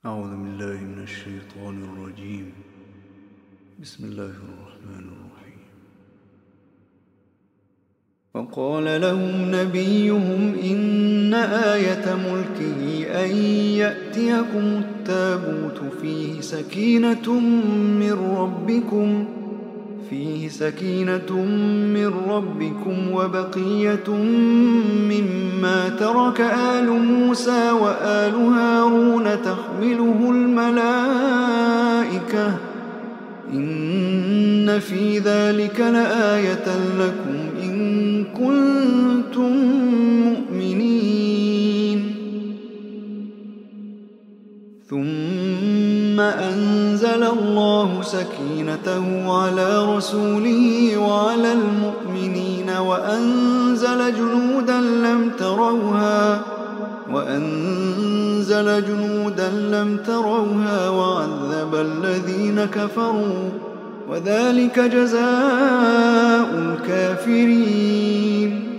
أعوذ بالله من الشيطان الرجيم. بسم الله الرحمن الرحيم. وقال لهم نبيهم إن آية ملكه أن يأتيكم التابوت فيه سكينة من ربكم وبقية مما ترك آل موسى وآل هارون تحمله الملائكة إن في ذلك لآية لكم إن كنتم مؤمنين. ثم أنزل الله سكينته على رسوله وعلى المؤمنين وأنزل جنودا لم تروها وعذب الذين كفروا وذلك جزاء الكافرين.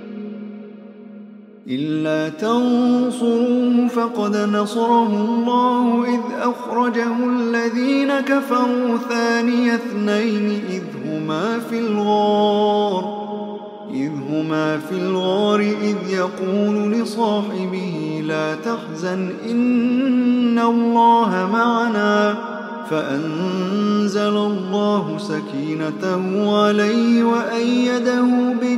إلا تنصروه فقد نصره الله إذ أخرجه الذين كفروا ثاني اثنين إذ هما في الغار إذ يقول لصاحبه لا تحزن إن الله معنا فأنزل الله سكينته عليه وأيده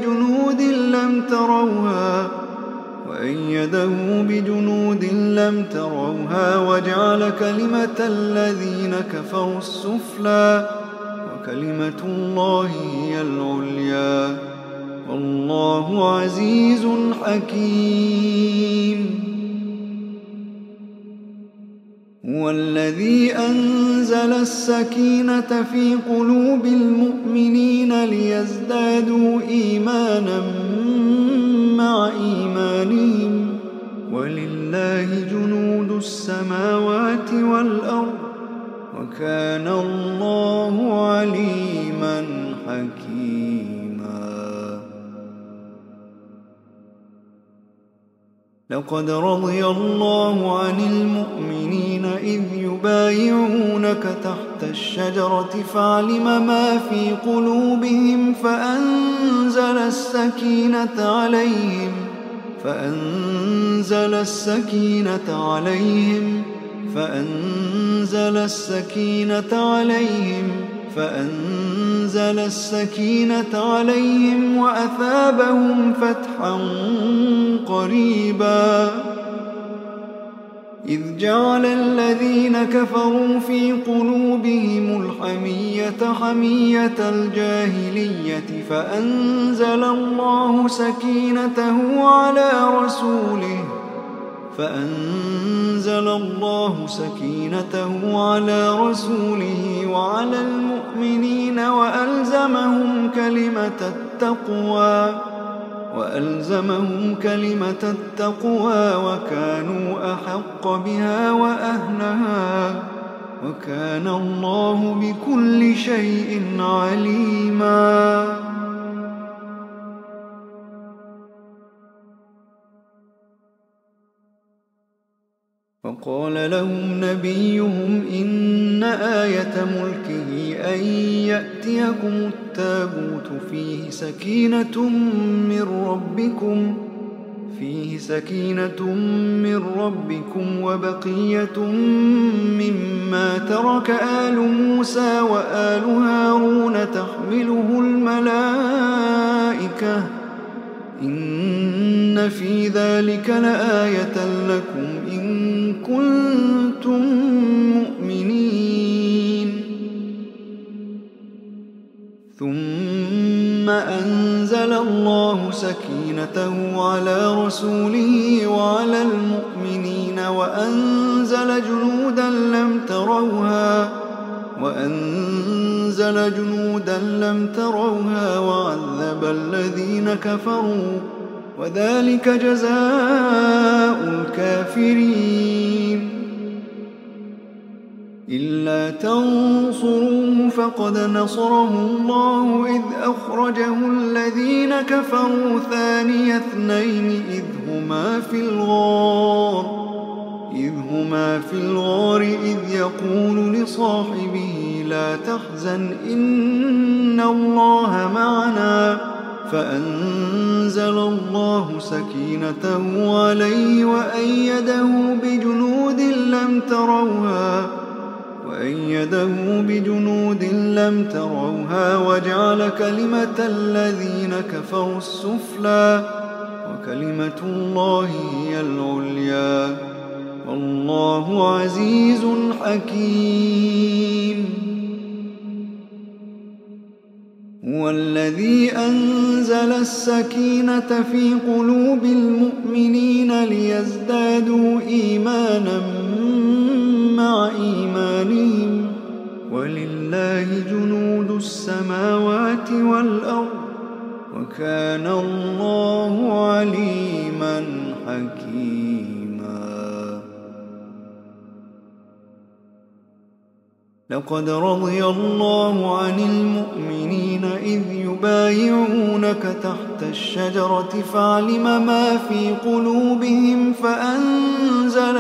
بجنود لم تروها وجعل كلمة الذين كفروا السفلى وكلمة الله هي العليا والله عزيز حكيم. هو الذي أنزل السكينة في قلوب المؤمنين ليزدادوا إيمانا مع إيمانهم ولله جنود السماوات والأرض وكان الله عليما حكيما. لقد رضي الله عن المؤمنين إذ يبايعونك تحت الشجرة فعلم ما في قلوبهم فأنزل السكينة عليهم وأثابهم فتحا قريبا. إذ جعل الذين كفروا في قلوبهم الحمية حمية الجاهلية فأنزل الله سكينته على رسوله وعلى المؤمنين وألزمهم كلمة التقوى وكانوا أحق بها وأهلها وكان الله بكل شيء عليما. وقال لهم نبيهم إن آية ملكه أن يأتيكم التابوت فيه سكينة من ربكم وبقية مما ترك آل موسى وآل هارون تحمله الملائكة إن في ذلك لآية لكم إن كنتم مؤمنين. ثم أنزل الله سكينته على رسوله وعلى المؤمنين وأنزل جنودا لم تروها وعذب الذين كفروا وذلك جزاء الكافرين. إلا تنصروه فقد نصره الله إذ أخرجه الذين كفروا ثاني اثنين إذ هما في الغار هما في الغار إذ يقول لصاحبه لا تحزن إن الله معنا فأنزل الله سكينته عليه وأيده بجنود لم تروها وجعل كلمة الذين كفروا السفلى وكلمة الله هي العليا والله عزيز حكيم. هو الذي أنزل السكينة في قلوب المؤمنين ليزدادوا إيمانا مع إيمانهم ولله جنود السماوات والأرض وكان الله عليما حكيما. لقد رضي الله عن المؤمنين إذ يبايعونك تحت الشجرة فعلم ما في قلوبهم فأنزل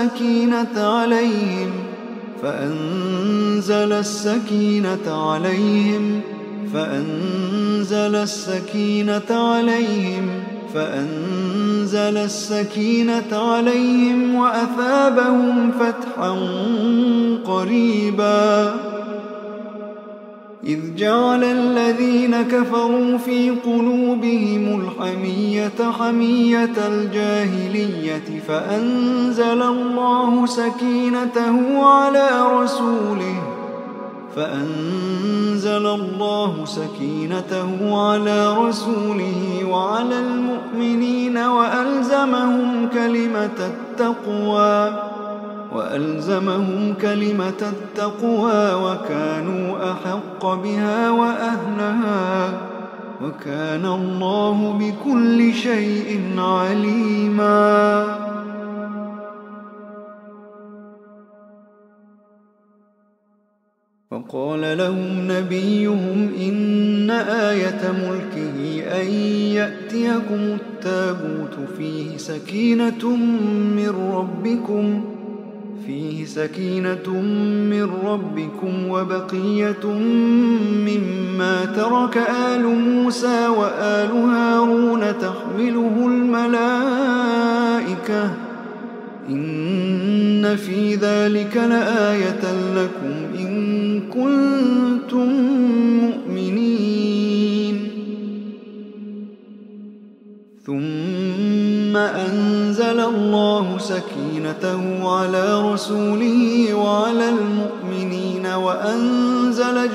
السكينة عليهم وأثابهم فتحا قريبا. إذ جعل الذين كفروا في قلوبهم الحمية حمية الجاهلية فأنزل الله سكينته على رسوله وعلى المؤمنين وألزمهم كلمة التقوى وكانوا أحق بها وأهلها وكان الله بكل شيء عليما. وقال لهم نبيهم إن آية ملكه أن يأتيكم التابوت فيه سكينة من ربكم وبقية مما ترك آل موسى وآل هارون تحمله الملائكة إن في ذلك لآية لكم إن كنتم مؤمنين. ثم أنزل الله سكينته على رسوله وعلى المؤمنين وأنزل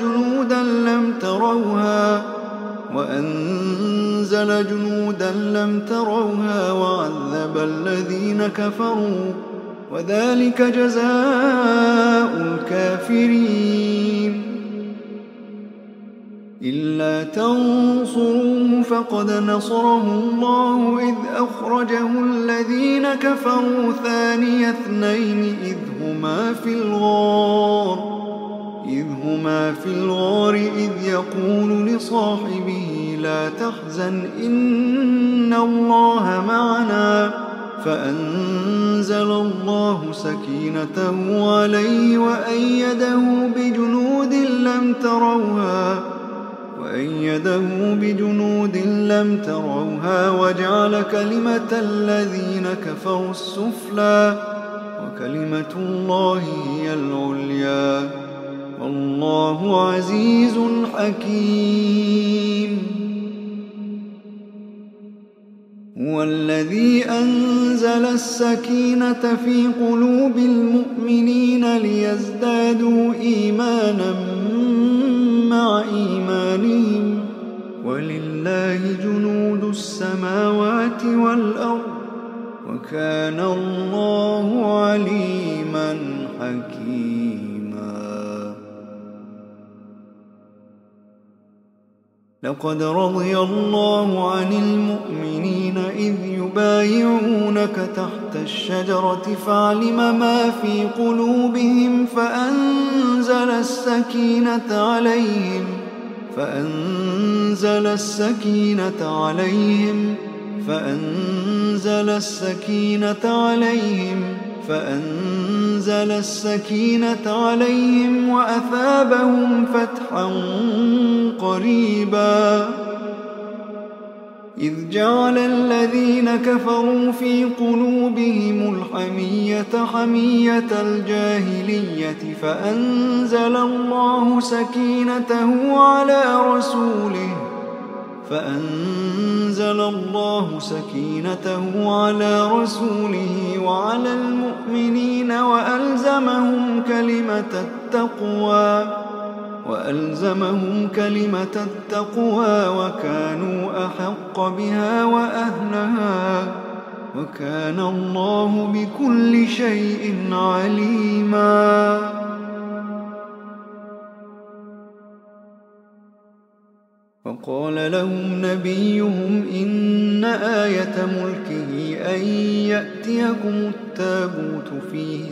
جنودا لم تروها وعذب الذين كفروا وذلك جزاء الكافرين. إلا تنصروه فقد نصره الله إذ أخرجه الذين كفروا ثاني اثنين إذ هما في الغار إذ يقول لصاحبه لا تحزن إن الله معنا فأنزل الله سكينته عليه وأيده بجنود لم تروها وجعل كلمة الذين كفروا السفلى وكلمة الله هي العليا والله عزيز حكيم. هو الذي أنزل السكينة في قلوب المؤمنين ليزدادوا إيمانا مع إيمانهم ولله جنود السماوات والأرض وكان الله عليما حكيما. لقد رضي الله عن المؤمنين إذ يبايعونك تحت الشجرة فعلم ما في قلوبهم فأنزل السكينة عليهم فأنزل السكينة عليهم وأثابهم فتحا قريبا إذ جعل الذين كفروا في قلوبهم الحمية حمية الجاهلية فأنزل الله سكينته على رسوله وعلى المؤمنين وألزمهم كلمة التقوى وكانوا أحق بها وأهلها وكان الله بكل شيء عليما وقال لهم نبيهم إن آية ملكه أن يأتيكم التابوت فيه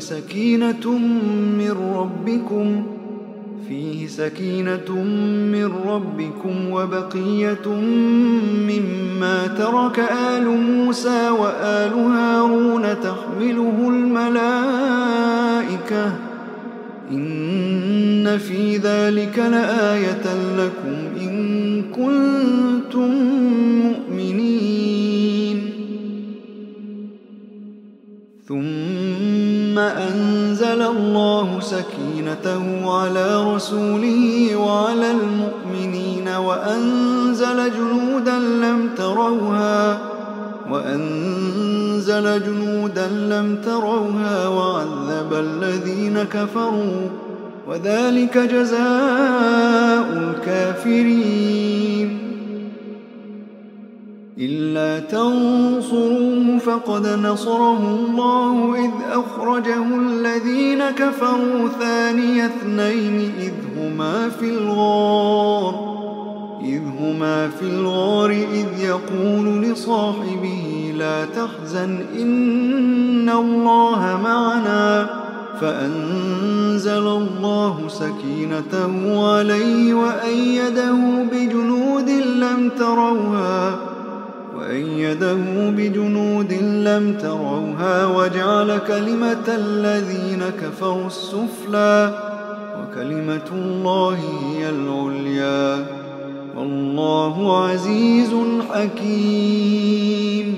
سكينة من ربكم وبقية مما ترك آل موسى وآل هارون تحمله الملائكة إن في ذلك لآية لكم إن كنتم مؤمنين ثم أنزل الله سكينته على رسوله وعلى المؤمنين وأنزل جنودا لم تروها وعذب الذين كفروا وذلك جزاء الكافرين إلا تنصروه فقد نصره الله إذ أخرجه الذين كفروا ثاني اثنين إذ هما في الغار إذ يقول لصاحبه لا تحزن إن الله معنا فأنزل الله سكينته عليه وأيده بجنود لم تروها وجعل كلمة الذين كفروا السفلى وكلمة الله هي العليا والله عزيز حكيم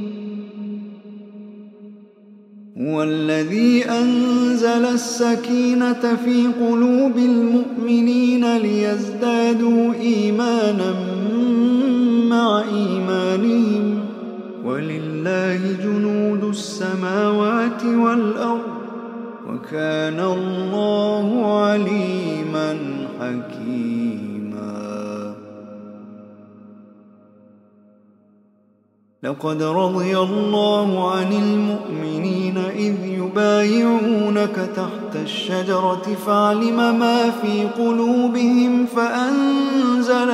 هو الذي أنزل السكينة في قلوب المؤمنين ليزدادوا إيمانا مع إيمانهم ولله جنود السماوات والأرض وكان الله عليما حكيما لقد رضي الله عن المؤمنين إذ يبايعونك تحت الشجرة فعلم ما في قلوبهم فأنزل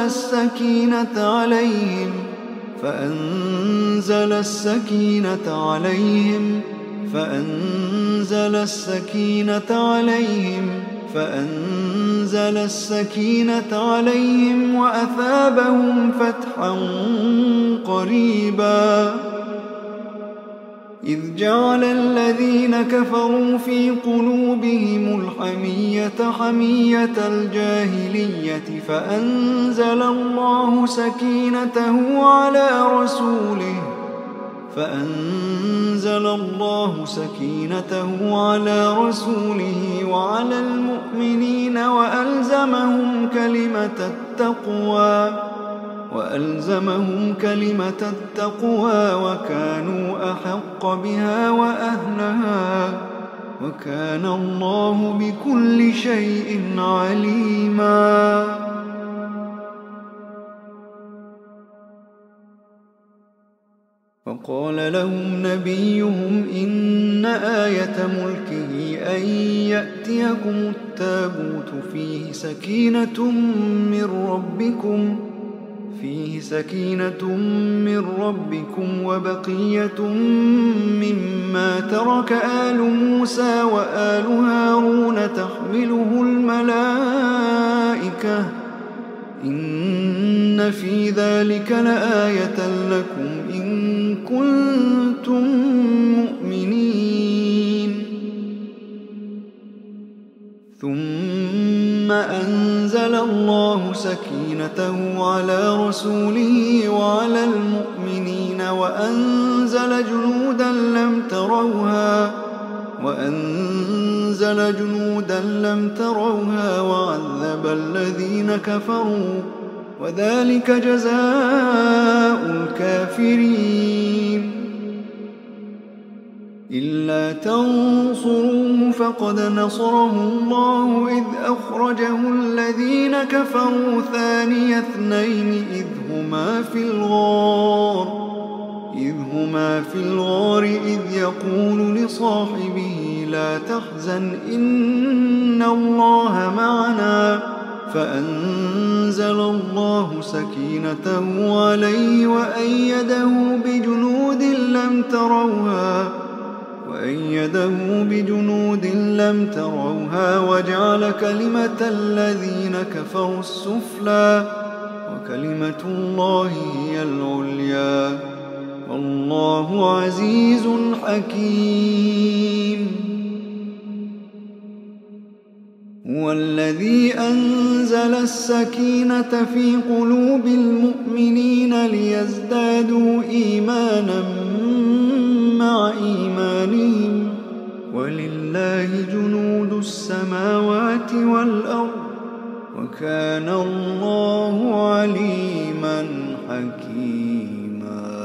السكينة عليهم وأثابهم فتحا قريبا إذ جعل الذين كفروا في قلوبهم الحمية حمية الجاهلية فأنزل الله سكينته على رسوله وعلى المؤمنين وألزمهم كلمة التقوى وكانوا أحق بها وأهلها وكان الله بكل شيء عليما وقال لهم نبيهم إن آية ملكه أن يأتيكم التابوت فيه سكينة من ربكم وبقية مما ترك آل موسى وآل هارون تحمله الملائكة إن في ذلك لآية لكم إن كنتم مؤمنين الله سكينته على رسوله وعلى المؤمنين وأنزل جنودا لم تروها وعذب الذين كفروا وذلك جزاء الكافرين. إلا تنصروه فقد نصره الله إذ أخرجه الذين كفروا ثاني اثنين إذ هما في الغار إذ يقول لصاحبه لا تحزن إن الله معنا فأنزل الله سكينته عليه وأيده بجنود لم تروها وجعل كلمة الذين كفروا السفلى وكلمة الله هي العليا والله عزيز حكيم. هو الذي أنزل السكينة في قلوب المؤمنين ليزدادوا إيمانا مع إيمانهم ولله جنود السماوات والأرض وكان الله عليما حكيما.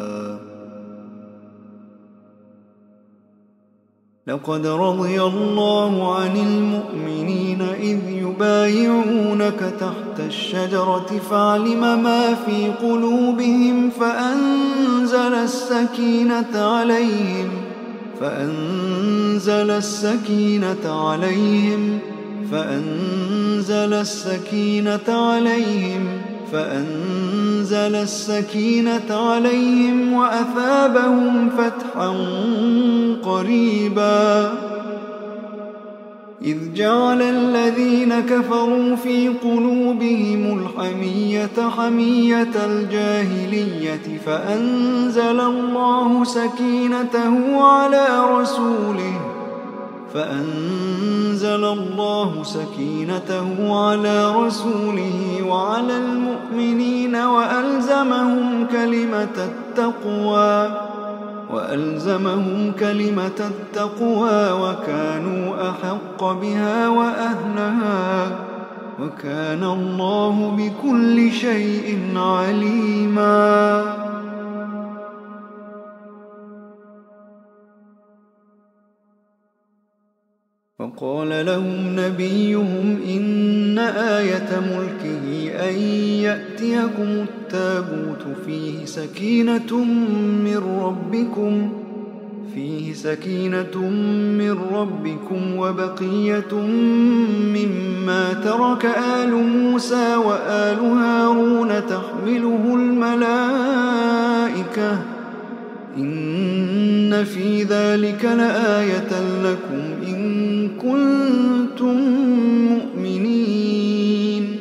لقد رضي الله عن المؤمنين إذ يبايعونك تحت الشجرة فعلم ما في قلوبهم فأنزل السكينة عليهم وأثابهم فتحا قريبا. إذ جعل الذين كفروا في قلوبهم الحمية حمية الجاهلية فأنزل الله سكينته على رسوله وعلى المؤمنين وألزمهم كلمة التقوى وكانوا أحق بها وأهلها وكان الله بكل شيء عليما. وقال لهم نبيهم إن آية ملكه أن يأتيكم التابوت فيه سكينة من ربكم وبقية مما ترك آل موسى وآل هارون تحمله الملائكة إن في ذلك لآية لكم إن كنتم مؤمنين.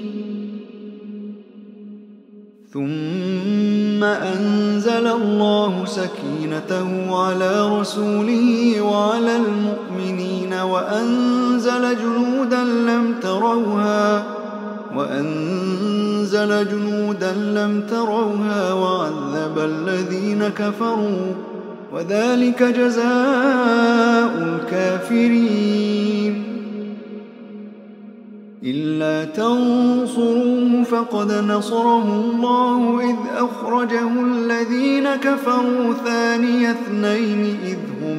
ثم أنزل الله سكينته على رسوله وعلى المؤمنين وأنزل جنودا لم تروها وعذب الذين كفروا وذلك جزاء الكافرين. إلا تنصروه فقد نصره الله إذ أخرجه الذين كفروا ثاني اثنين إذ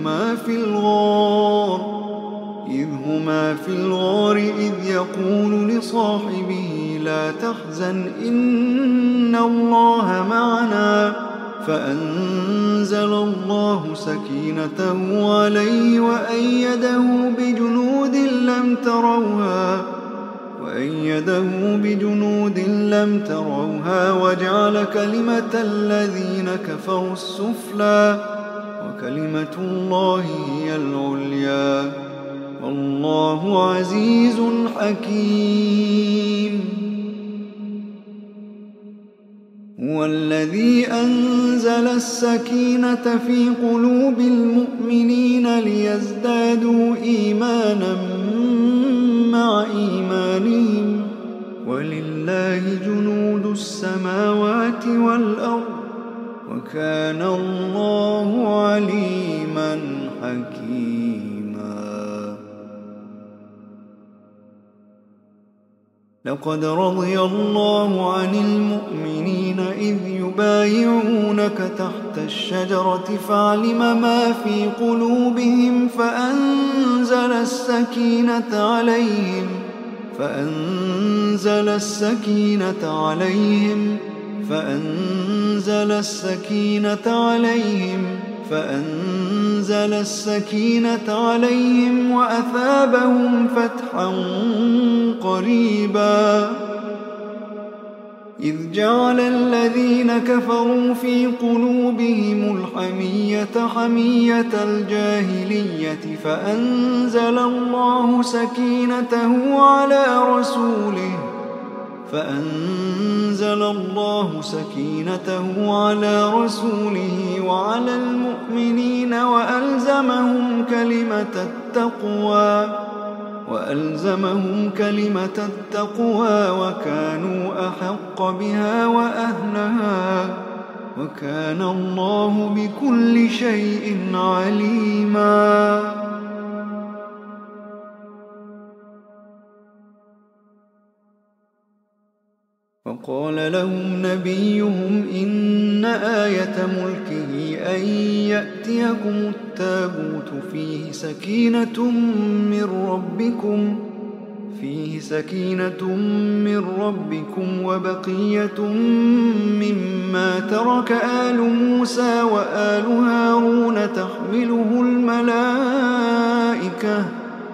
هما في الغار إذ يقول لصاحبه لا تحزن إن الله معنا فأنزل الله سكينته عليه وأيده بجنود لم تروها وجعل كلمة الذين كفروا السفلى وكلمة الله هي العليا والله عزيز حكيم. هو الذي أنزل السكينة في قلوب المؤمنين ليزدادوا إيمانا مع إيمانهم ولله السماوات والأرض وكان الله عليما حكيما. لقد رضي الله عن المؤمنين إذ يبايعونك تحت الشجرة فعلم ما في قلوبهم فأنزل السكينة عليهم وأثابهم فتحا قريبا. إذ جعل الذين كفروا في قلوبهم الحمية حمية الجاهلية فأنزل الله سكينته على رسوله وعلى المؤمنين وألزمهم كلمة التقوى وكانوا أحق بها وأهلها وكان الله بكل شيء عليما. وقال لهم نبيهم إن آية ملكه أن يأتيكم التابوت فيه سكينة من ربكم وبقية مما ترك آل موسى وآل هارون تحمله الملائكة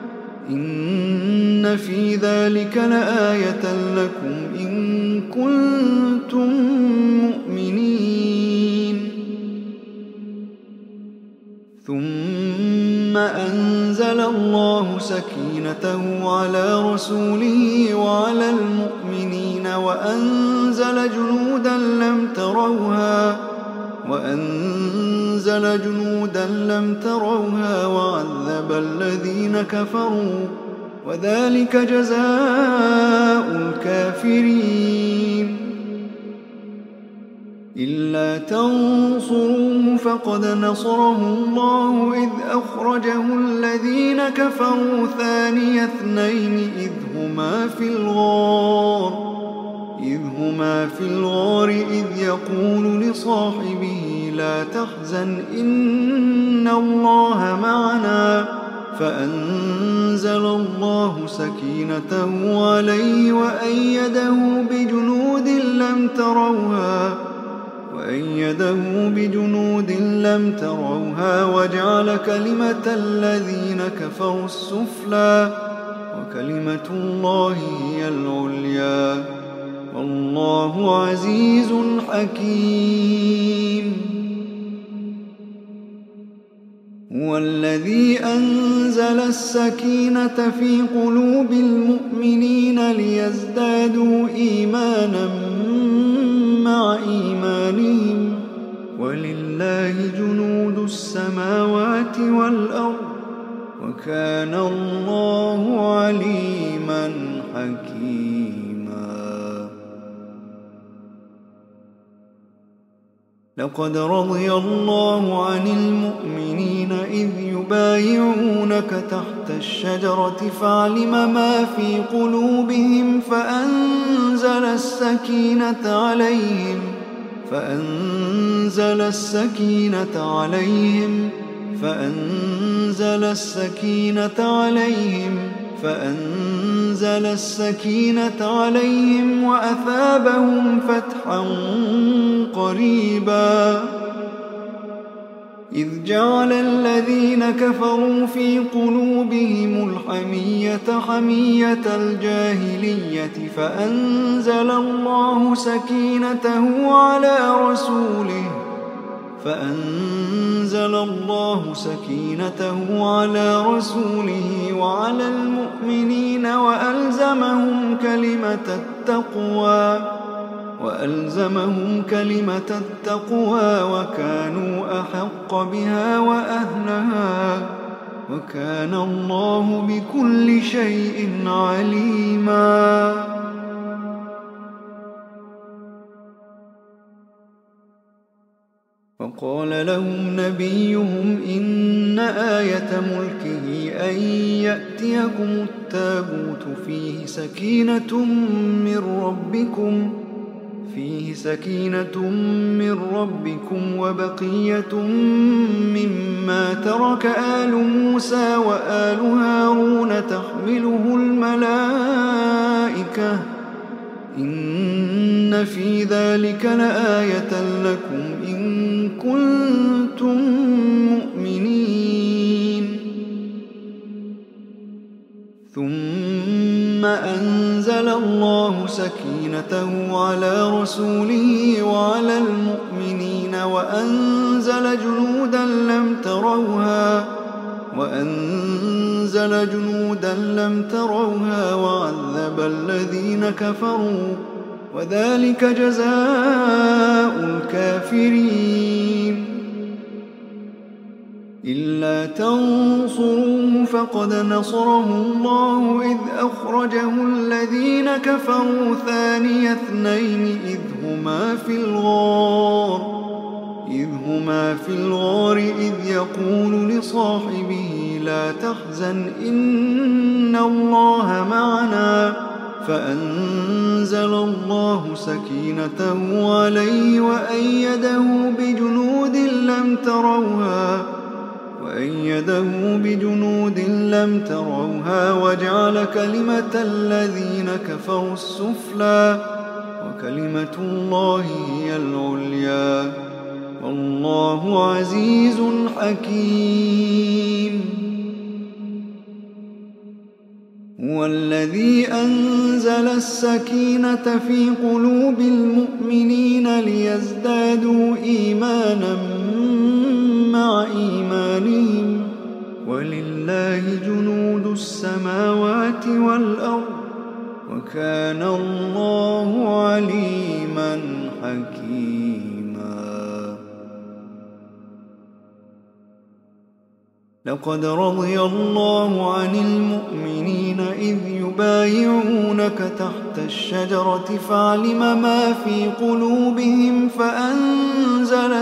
إن في ذلك لآية لكم إن كنتم مؤمنين. ثم أنزل الله سكينته على رسوله وعلى المؤمنين وأنزل جنودا لم تروها وعذب الذين كفروا وذلك جزاء الكافرين. إلا تنصروه فقد نصره الله إذ أخرجه الذين كفروا ثاني اثنين إذ هما في الغار إذ يقول لصاحبه لا تحزن إن الله معنا فأنزل الله سكينته عليه وأيده بجنود لم تروها وجعل كلمة الذين كفروا السفلى وكلمة الله هي العليا والله عزيز حكيم. هو الذي أنزل السكينة في قلوب المؤمنين ليزدادوا إيمانا مع إيمانهم ولله جنود السماوات والأرض وكان الله عليما حكيما. لقد رضي الله عن المؤمنين إذ يبايعونك تحت الشجرة فعلم ما في قلوبهم فأنزل السكينة عليهم وأثابهم فتحا قريبا. إذ جعل الذين كفروا في قلوبهم الحمية حمية الجاهلية فأنزل الله سكينته على رسوله وعلى المؤمنين وألزمهم كلمة التقوى وكانوا أحق بها وأهلها وكان الله بكل شيء عليما. وقال لهم نبيهم إن آية ملكه أن يأتيكم التابوت فيه سكينة من ربكم وبقية مما ترك آل موسى وآل هارون تحمله الملائكة إن في ذلك لآية لكم إن كنتم مؤمنين. ثم أنزل الله سكينته على رسوله وعلى المؤمنين وأنزل جنودا لم تروها وعذب الذين كفروا وذلك جزاء الكافرين. إلا تنصروه فقد نصره الله إذ أخرجه الذين كفروا ثاني اثنين إذ هما في الغار إذ يقول لصاحبه لا تحزن إن الله معنا فأنزل الله سكينته عليه وأيده بجنود لم تروها وجعل كلمة الذين كفروا السفلى وكلمة الله هي العليا والله عزيز حكيم. هو الذي أنزل السكينة في قلوب المؤمنين ليزدادوا إيمانا مع إيمانهم ولله جنود السماوات والأرض وكان الله عليما حكيما. لقد رضي الله عن المؤمنين إذ يبايعونك تحت الشجرة فعلم ما في قلوبهم فأنزل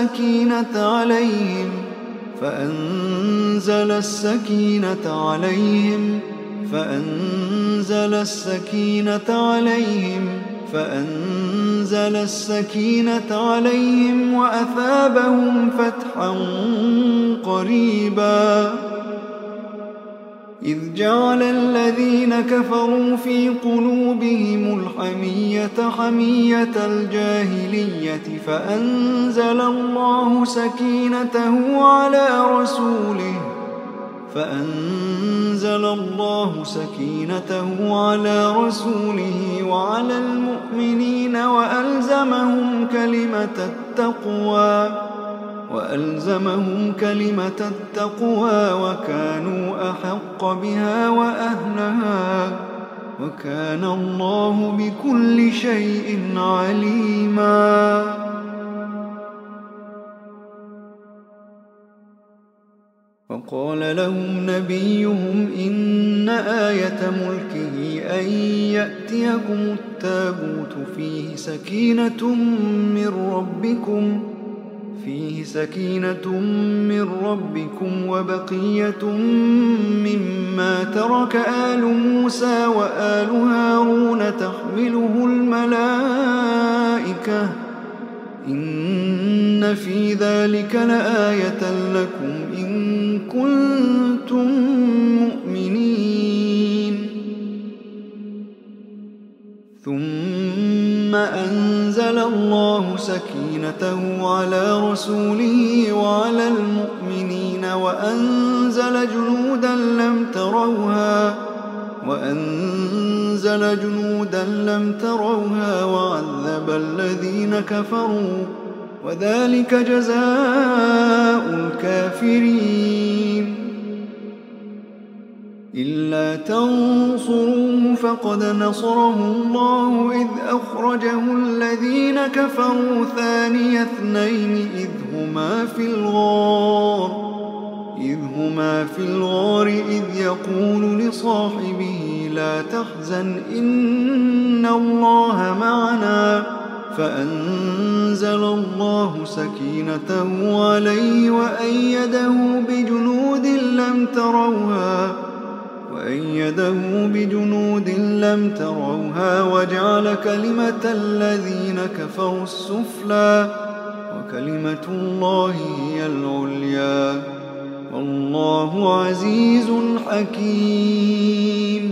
السكينة عليهم وأثابهم فتحا قريبا. إذ جعل الذين كفروا في قلوبهم الحمية حمية الجاهلية فأنزل الله سكينته على رسوله وعلى المؤمنين وألزمهم كلمة التقوى وكانوا أحق بها وأهلها وكان الله بكل شيء عليما. وقال لهم نبيهم إن آية ملكه أن يأتيكم التابوت فيه سكينة من ربكم وبقية مما ترك آل موسى وآل هارون تحمله الملائكة إن في ذلك لآية لكم إن كنتم مؤمنين. ثم أنزل الله سكينته على رسوله وعلى المؤمنين وأنزل جنودا لم تروها وعذب الذين كفروا وذلك جزاء الكافرين. إلا تنصروه فقد نصره الله إذ أخرجه الذين كفروا ثاني اثنين إذ هما في الغار إذ يقول لصاحبه لا تحزن إن الله معنا فأنزل الله سكينته عليه وأيده بجنود لم تروها وجعل كلمة الذين كفروا السفلى وكلمة الله هي العليا والله عزيز حكيم.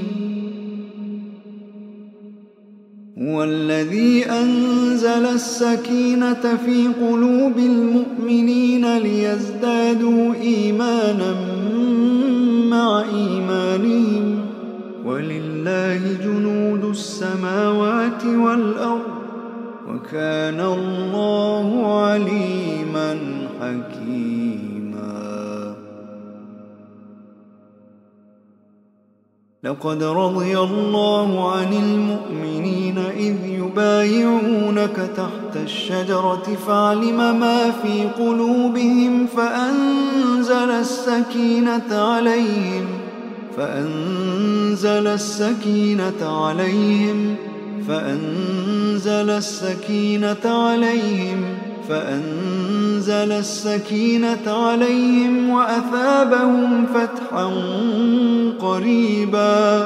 هو الذي أنزل السكينة في قلوب المؤمنين ليزدادوا إيمانا مع إيمانهم ولله جنود السماوات والأرض وكان الله عليما حكيما. لقد رضي الله عن المؤمنين إذ يبايعونك تحت الشجرة فعلم ما في قلوبهم فأنزل السكينة عليهم وأثابهم فتحا قريبا.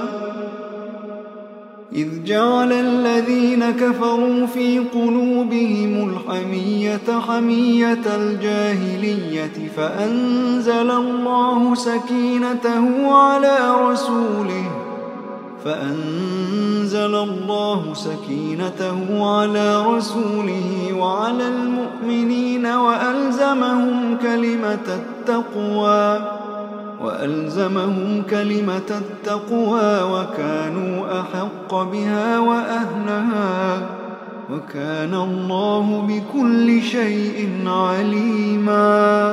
إذ جعل الذين كفروا في قلوبهم الحمية حمية الجاهلية فأنزل الله سكينته على رسوله وعلى المؤمنين وألزمهم كلمة التقوى وكانوا أحق بها وأهلها وكان الله بكل شيء عليما.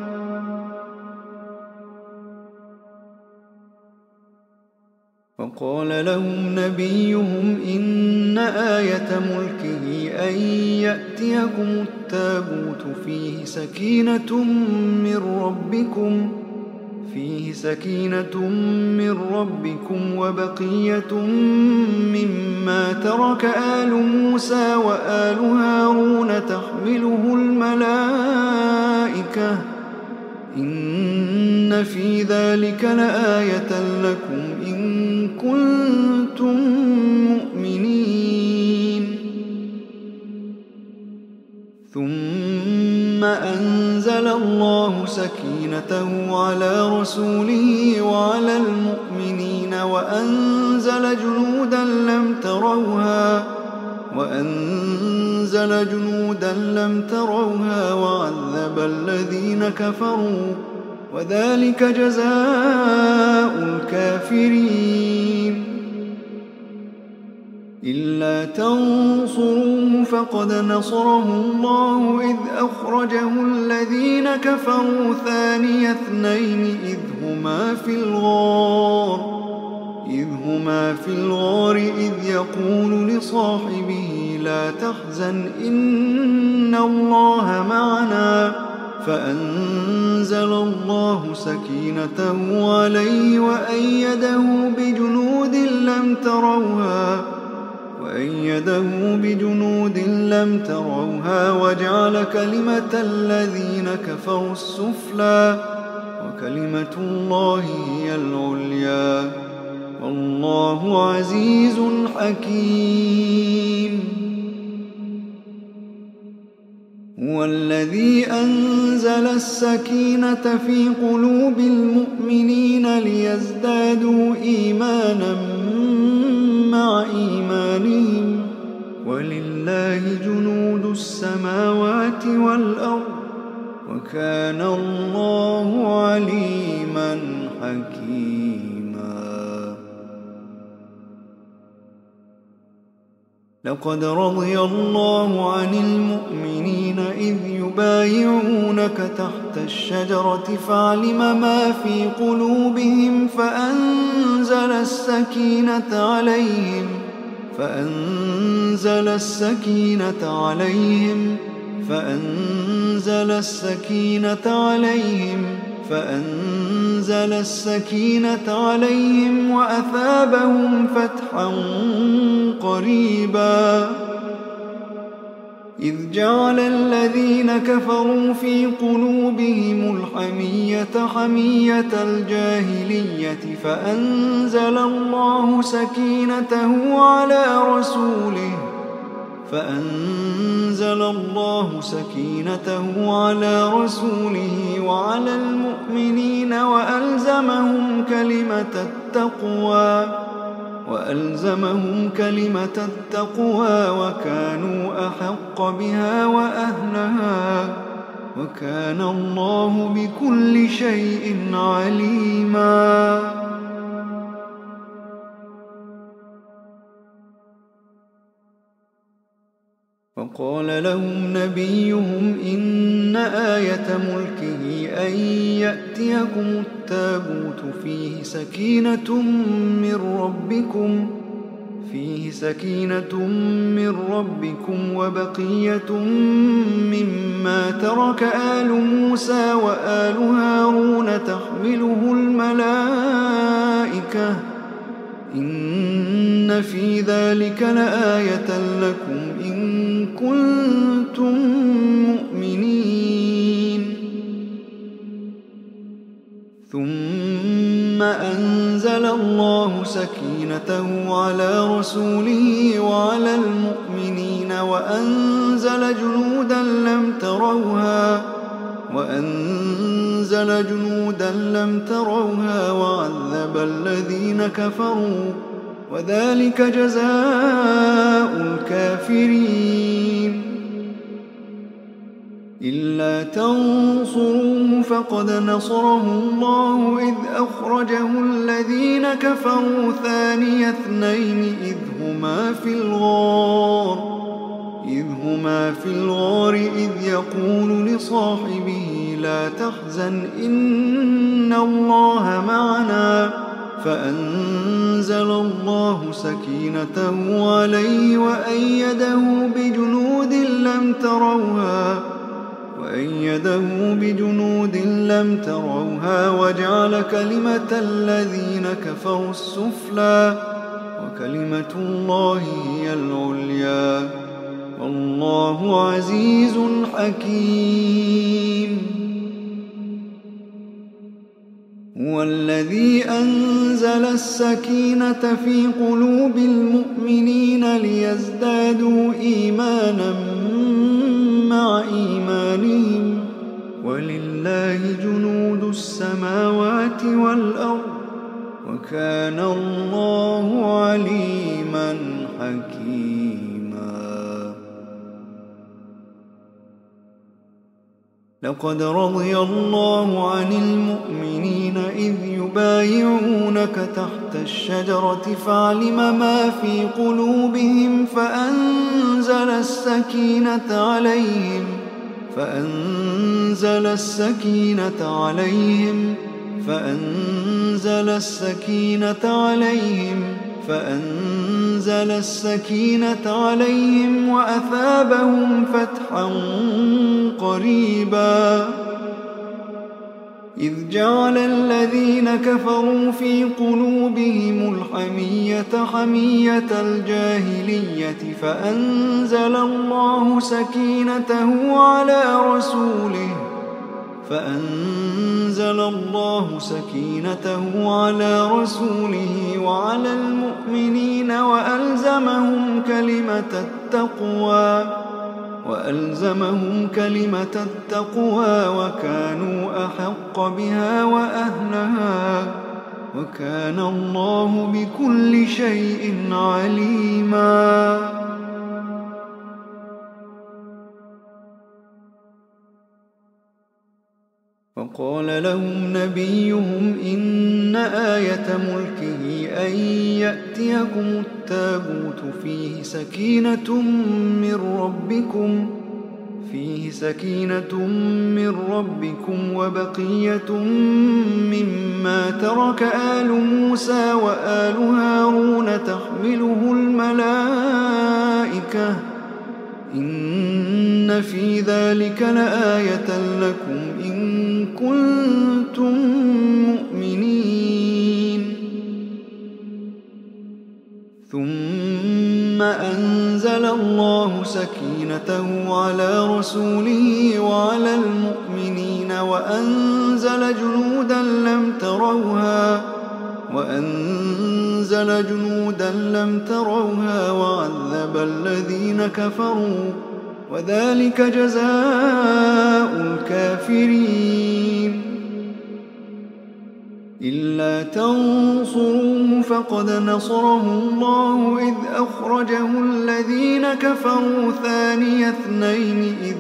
وقال لهم نبيهم إن آية ملكه أن يأتيكم التابوت فيه سكينة من ربكم وبقية مما ترك آل موسى وآل هارون تحمله الملائكة إن في ذلك لآية لكم إن كنتم مؤمنين. ثم أنزل الله سكينته على رسوله وعلى المؤمنين وأنزل جنودا لم تروها وعذب الذين كفروا وذلك جزاء الكافرين. إلا تنصروه فقد نصره الله إذ أخرجه الذين كفروا ثاني اثنين إذ هما في الغار إذ يقول لصاحبه لا تحزن إن الله معنا فأنزل الله سكينته عليه وأيده بجنود لم تروها وجعل كلمة الذين كفروا السفلى وكلمة الله هي العليا والله عزيز حكيم. هو الذي أنزل السكينة في قلوب المؤمنين ليزدادوا إيمانا مع إيمانهم ولله جنود السماوات والأرض وكان الله عليما حكيما. لقد رضي الله عن المؤمنين إذ يبايعونك تحت الشجرة فعلم ما في قلوبهم فأنزل السكينة عليهم وأثابهم فتحا قريبا. إذ جعل الذين كفروا في قلوبهم الحمية حمية الجاهلية فأنزل الله سكينته على رسوله وعلى المؤمنين وألزمهم كلمة التقوى وكانوا أحق بها وأهلها وكان الله بكل شيء عليما. وقال لهم نبيهم إن آية ملكه أن يأتيكم التابوت فيه سكينة من ربكم وبقية مما ترك آل موسى وآل هارون تحمله الملائكة إن في ذلك لآية لكم إن كنتم مؤمنين. ثم أنزل الله سكينته على رسوله وعلى المؤمنين وأنزل جنودا لم تروها وعذب الذين كفروا وذلك جزاء الكافرين. إلا تنصروه فقد نصره الله إذ أخرجه الذين كفروا ثاني اثنين إذ هما في الغار إذ يقول لصاحبه لا تحزن إن الله معنا فأنزل الله سكينته عليه وأيده بجنود لم تروها وجعل كلمة الذين كفروا السفلى وكلمة الله هي العليا والله عزيز حكيم. هو الذي أنزل السكينة في قلوب المؤمنين ليزدادوا إيمانا مع إيمانهم ولله جنود السماوات والأرض وكان الله عليما حكيما. لقد رضي الله عن المؤمنين إذ يبايعونك تحت الشجرة فعلم ما في قلوبهم فأنزل السكينة عليهم وأثابهم فتحا قريبا. إذ جعل الذين كفروا في قلوبهم الحمية حمية الجاهلية فأنزل الله سكينته على رسوله وعلى المؤمنين وألزمهم كلمة التقوى وكانوا أحق بها وأهلها وكان الله بكل شيء عليما. وقال لهم نبيهم إن آية ملكه أن يأتيكم التابوت فيه سكينة من ربكم وبقية مما ترك آل موسى وآل هارون تحمله الملائكة إن في ذلك لآية لكم إن كنتم مؤمنين. ثم أنزل فأنزل الله سكينته على رسوله وعلى المؤمنين وأنزل جنودا لم تروها وعذب الذين كفروا وذلك جزاء الكافرين. إلا تنصروه فقد نصره الله إذ أخرجه الذين كفروا ثاني اثنين إذ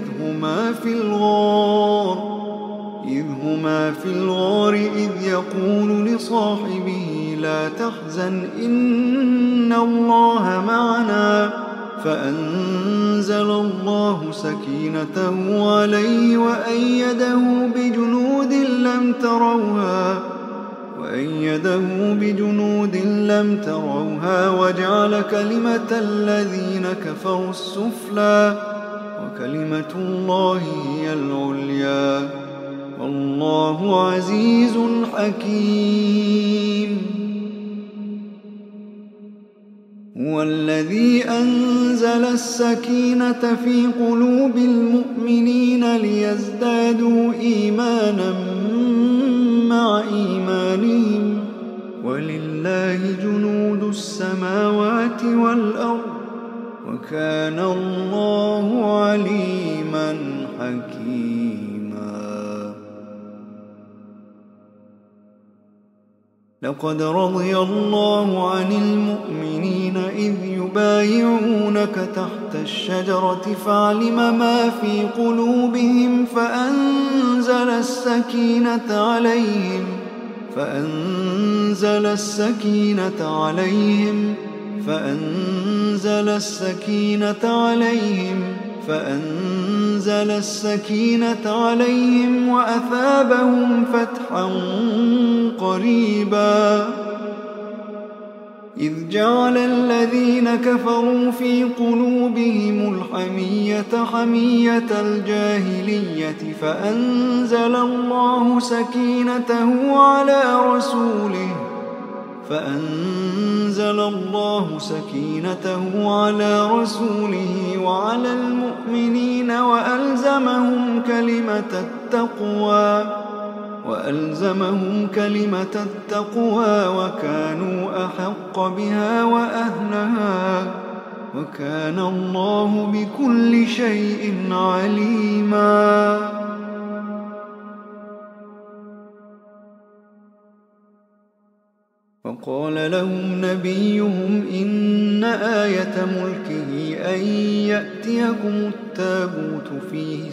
هما في الغار إذ يقول لصاحبه لا تحزن إن الله معنا فأنزل الله سكينته عليه وأيده بجنود لم تروها وجعل كلمة الذين كفروا السفلى وكلمة الله هي العليا والله عزيز حكيم. هو الذي أنزل السكينة في قلوب المؤمنين ليزدادوا إيمانا مع إيمانهم ولله جنود السماوات والأرض وكان الله عليما حكيما. لقد رضي الله عن المؤمنين إذ يبايعونك تحت الشجرة فعلم ما في قلوبهم فأنزل السكينة عليهم وأثابهم فتحا قريبا. إذ جعل الذين كفروا في قلوبهم الحمية حمية الجاهلية فأنزل الله سكينته على رسوله وعلى المؤمنين وألزمهم كلمة التقوى وكانوا أحق بها وأهلها وكان الله بكل شيء عليما. وقال لهم نبيهم إن آية ملكه أن يأتيكم التابوت فيه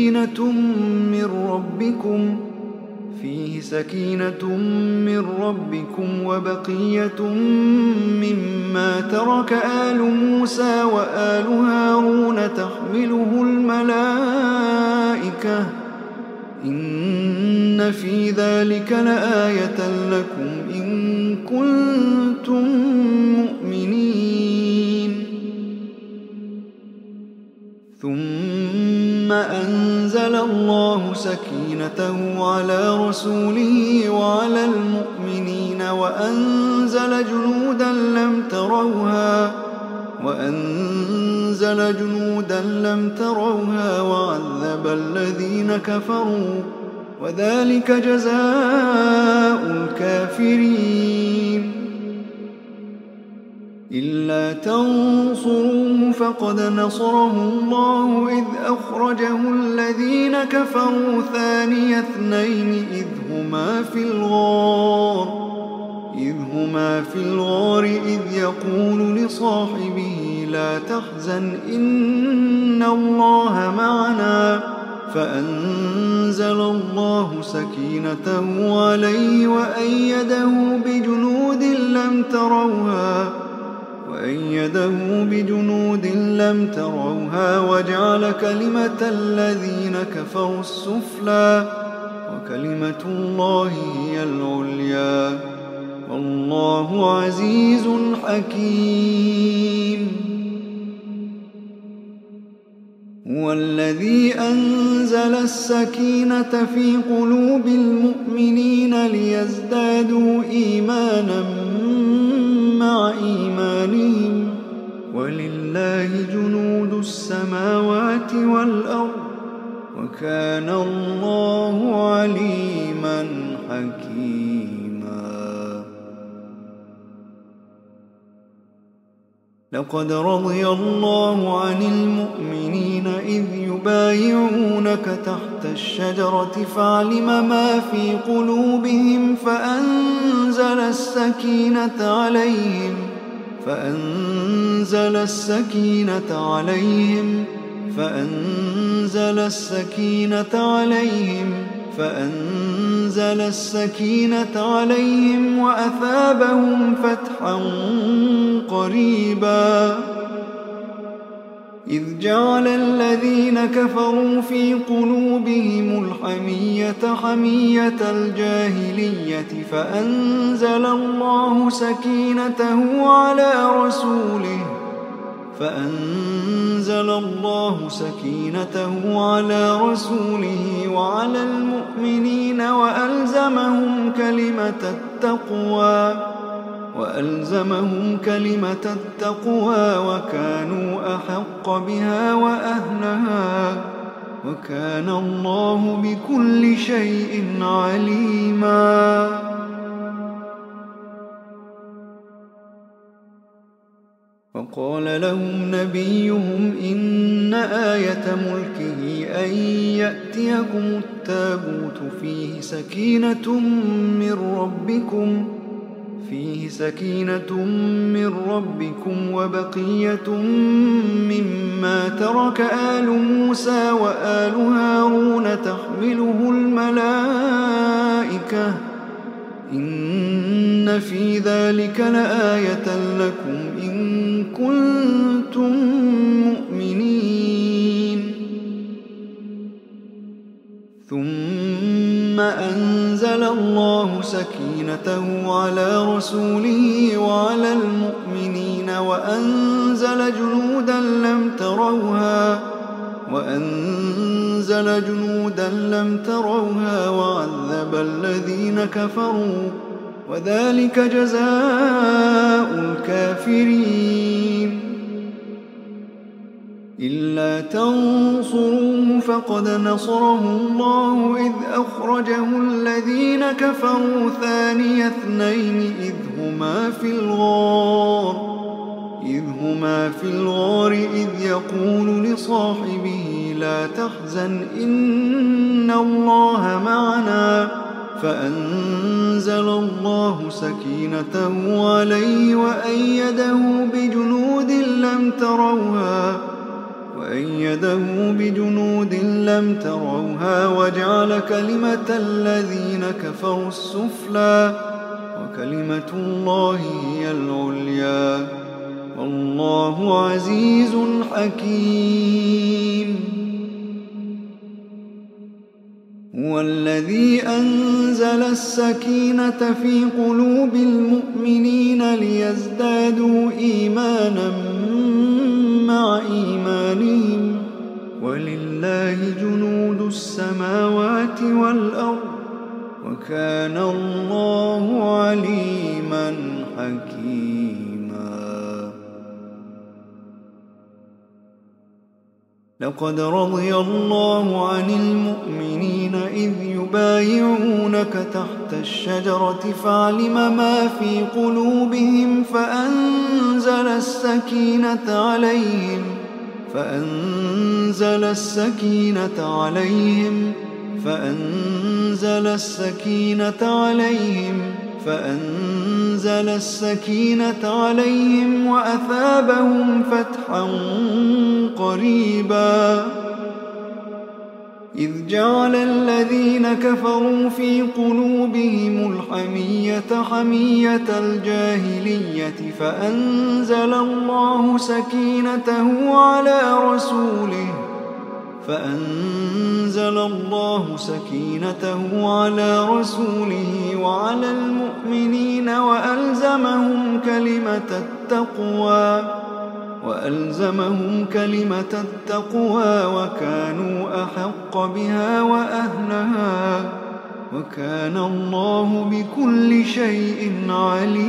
سكينة من ربكم وبقية مما ترك آل موسى وآل هارون تحمله الملائكة إن في ذلك لآية لكم إن كنتم مؤمنين. ثم أنزل الله سكينته على رسوله وعلى المؤمنين وأنزل جنودا لم تروها وعذب الذين كفروا وذلك جزاء الكافرين. إلا تنصروه فقد نصره الله إذ أخرجه الذين كفروا ثاني اثنين إذ هما في الغار إذ يقول لصاحبه لا تحزن إن الله معنا فأنزل الله سكينته عليه وأيده بجنود لم تروها وجعل كلمة الذين كفروا السفلى وكلمة الله هي العليا والله عزيز حكيم. هو الذي أنزل السكينة في قلوب المؤمنين ليزدادوا إيمانا مع إيمانهم ولله السماوات والأرض وكان الله عليما حكيما. لقد رضي الله عن المؤمنين إذ يبايعونك تحت الشجرة فعلم ما في قلوبهم فأنزل السكينة عليهم وأثابهم فتحا قريبا. إذ جعل الذين كفروا في قلوبهم الحمية حمية الجاهلية فأنزل الله سكينته على رسوله وعلى المؤمنين وألزمهم كلمة التقوى وكانوا أحق بها وأهلها وكان الله بكل شيء عليما. وقال لهم نبيهم إن آية ملكه أن يأتيكم التابوت فيه سكينة من ربكم وبقية مما ترك آل موسى وآل هارون تحمله الملائكة إن في ذلك لآية لكم إن كنتم مؤمنين. ثم أنزل الله سكينته على رسوله وعلى المؤمنين وأنزل جنودا لم تروها وعذب الذين كفروا وذلك جزاء الكافرين. إلا تنصروه فقد نصره الله إذ أخرجه الذين كفروا ثاني اثنين إذ هما في الغار إذ يقول لصاحبه لا تحزن إن الله معنا فأنزل الله سكينته عليه وأيده بجنود لم تروها وجعل كلمة الذين كفروا السفلى وكلمة الله هي العليا والله عزيز حكيم. هو الذي أنزل السكينة في قلوب المؤمنين ليزدادوا إيمانا مع إيمانهم ولله جنود السماوات والأرض وكان الله عليما حكيما. لقد رضي الله عن المؤمنين إذ يبايعونك تحت الشجرة فعلم ما في قلوبهم فأنزل السكينة عليهم وأثابهم فتحا قريبا. إذ جعل الذين كفروا في قلوبهم الحمية حمية الجاهلية فأنزل الله سكينته على رسوله وعلى المؤمنين وألزمهم كلمة التقوى وكانوا أحق بها وأهلها وكان الله بكل شيء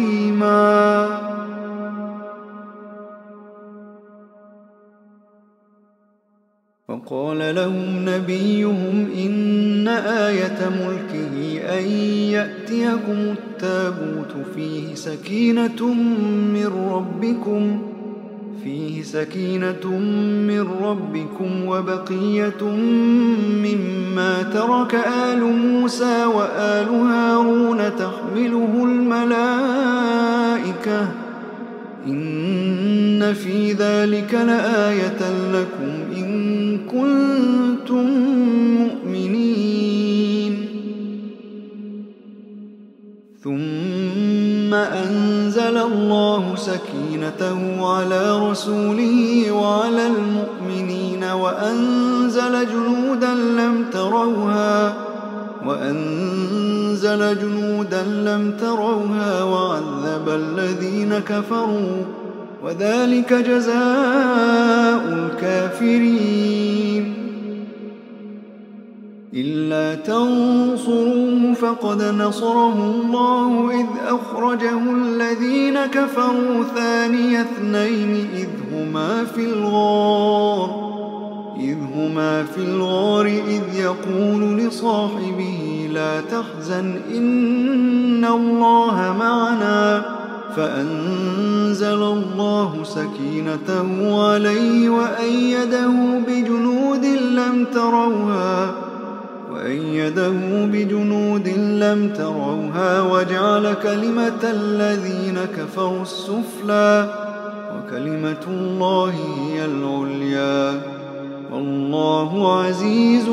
عليما. وقال لهم نبيهم إن آية ملكه أن يأتيكم التابوت فيه سكينة من ربكم وبقية مما ترك آل موسى وآل هارون تحمله الملائكة إن في ذلك لآية لكم إن كنتم مؤمنين. ثم أنزل الله سكينته على رسوله وعلى المؤمنين وأنزل جنودا لم تروها وعذب الذين كفروا وذلك جزاء الكافرين. إلا تنصروه فقد نصره الله إذ أخرجه الذين كفروا ثاني اثنين إذ هما في الغار إذ يقول لصاحبه لا تحزن إن الله معنا فأنزل الله سكينته عليه وأيده بجنود لم تروها وجعل كلمة الذين كفروا السفلى وكلمة الله هي العليا والله عزيز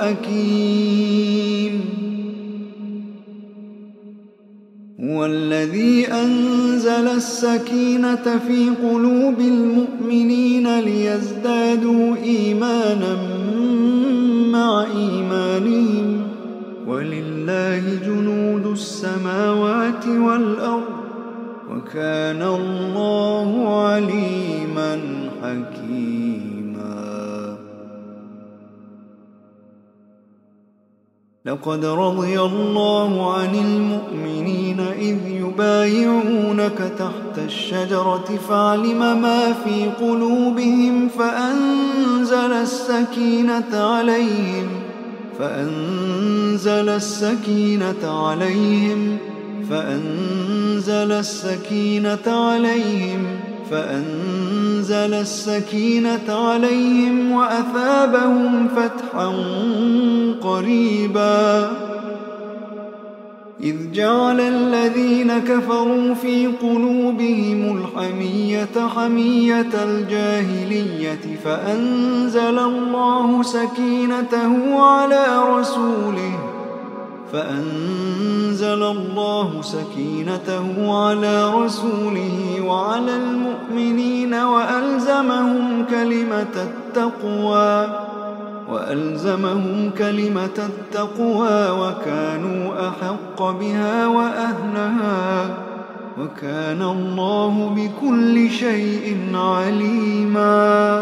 حكيم. هو الذي أنزل السكينة في قلوب المؤمنين ليزدادوا إيمانا مع إيمانهم ولله جنود السماوات والأرض وكان الله عليما حكيما. لقد رضي الله عن المؤمنين إذ يبايعونك تحت الشجرة فعلم ما في قلوبهم فأنزل السكينة عليهم وأثابهم فتحا قريبا. إذ جعل الذين كفروا في قلوبهم الحمية حمية الجاهلية فأنزل الله سكينته على رسوله وعلى المؤمنين وألزمهم كلمة التقوى وكانوا أحق بها وأهلها وكان الله بكل شيء عليما.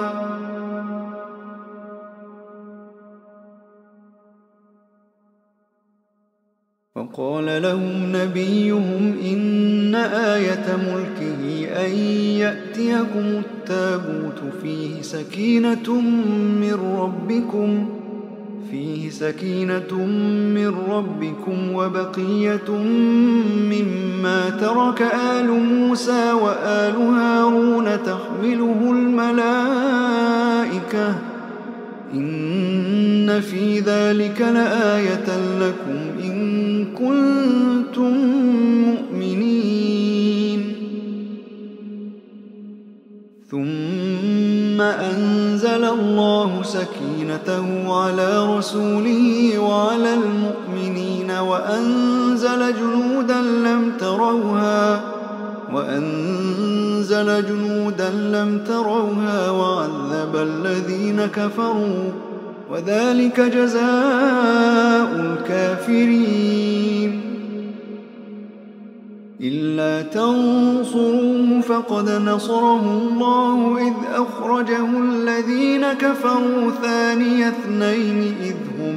وقال لهم نبيهم إن آية ملكه أن يأتيكم التابوت فيه سكينة من ربكم وبقية مما ترك آل موسى وآل هارون تحمله الملائكة إن في ذلك لآية لكم إن كنتم مؤمنين. ثم أنزل الله سكينته على رسوله وعلى المؤمنين وأنزل جنودا لم تروها وعذب الذين كفروا وذلك جزاء الكافرين. إلا تنصروه فقد نصره الله إذ أخرجه الذين كفروا ثاني اثنين إذ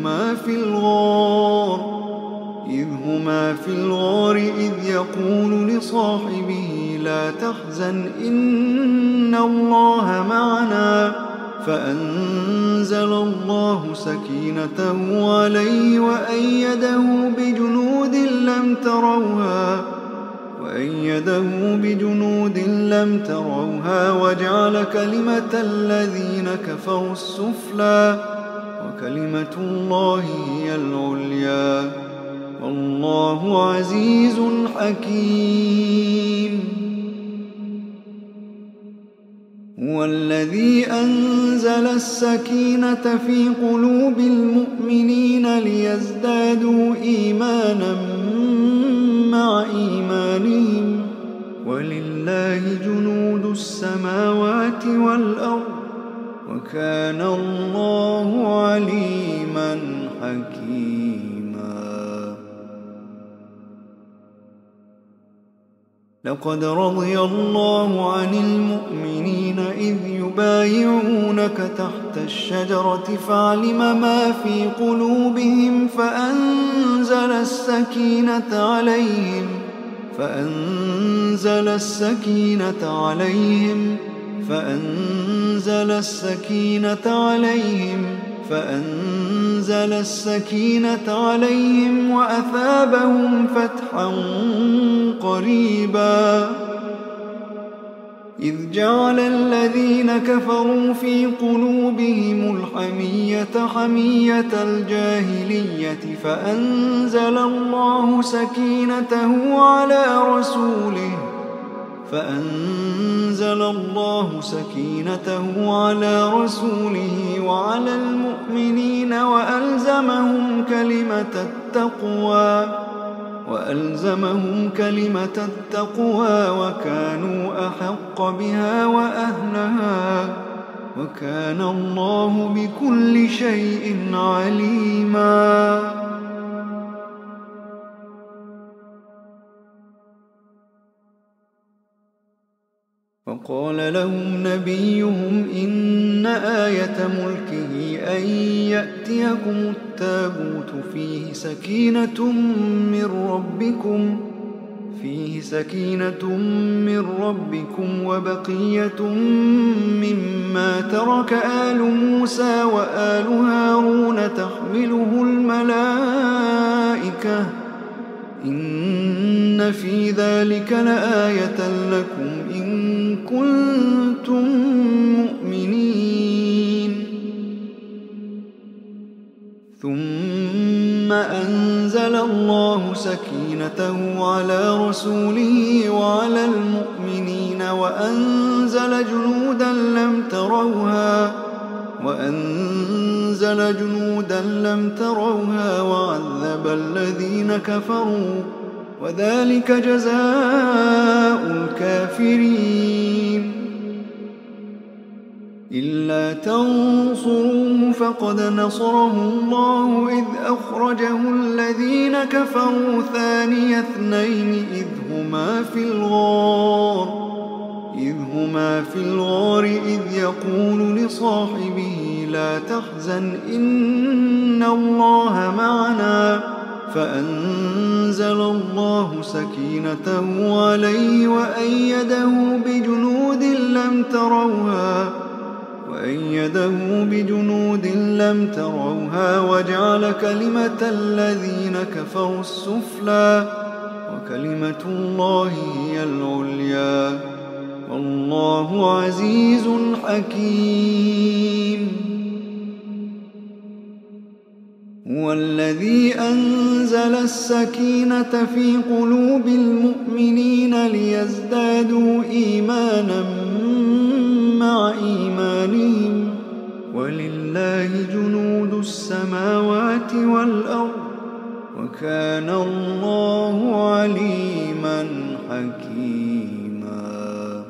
هما في الغار إذ يقول لصاحبه لا تحزن إن الله معنا فأنزل الله سكينته عليه وأيده بجنود لم تروها وجعل كلمة الذين كفروا السفلى وكلمة الله هي العليا والله عزيز حكيم. هو الذي أنزل السكينة في قلوب المؤمنين ليزدادوا إيمانا مع إيمانهم ولله جنود السماوات والأرض وكان الله عليما حكيما. لقد رضي الله عن المؤمنين إذ يبايعونك تحت الشجرة فعلم ما في قلوبهم فأنزل السكينة عليهم وأثابهم فتحا قريبا. إذ جعل الذين كفروا في قلوبهم الحمية حمية الجاهلية فأنزل الله سكينته على رسوله وعلى المؤمنين وألزمهم كلمة التقوى وكانوا أحق بها وأهلها وكان الله بكل شيء عليما. وقال لهم نبيهم إن آية ملكه أن يأتيكم التابوت فيه سكينة من ربكم وبقية مما ترك آل موسى وآل هارون تحمله الملائكة إن في ذلك لآية لكم إن كنتم مؤمنين. ثم أنزل الله سكينته على رسوله وعلى المؤمنين وأنزل جنودا لم تروها وعذب الذين كفروا وذلك جزاء الكافرين. إلا تنصروه فقد نصره الله إذ أخرجه الذين كفروا ثاني اثنين إذ هما في الغار إذ يقول لصاحبه لا تحزن إن الله معنا فأنزل الله سكينته عليه وأيده بجنود لم تروها وجعل كلمة الذين كفروا السفلى وكلمة الله هي العليا والله عزيز حكيم. هو الذي أنزل السكينة في قلوب المؤمنين ليزدادوا إيمانا مع إيمانهم ولله جنود السماوات والأرض وكان الله عليما حكيما.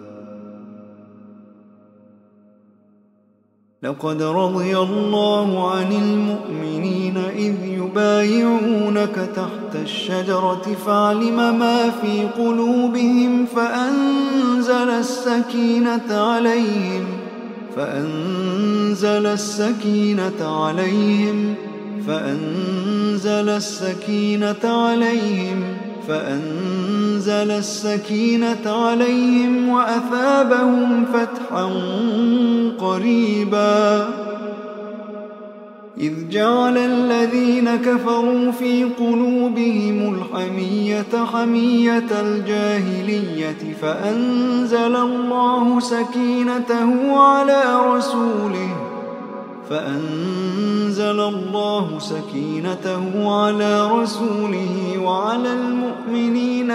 لقد رضي الله عن المؤمنين إذ يبايعونك تحت الشجرة فعلم ما في قلوبهم فأنزل السكينة عليهم فأنزل السكينة عليهم وأثابهم فتحا قريبا. إذ جعل الذين كفروا في قلوبهم الحمية حمية الجاهلية فأنزل الله سكينته على رسوله وعلى المؤمنين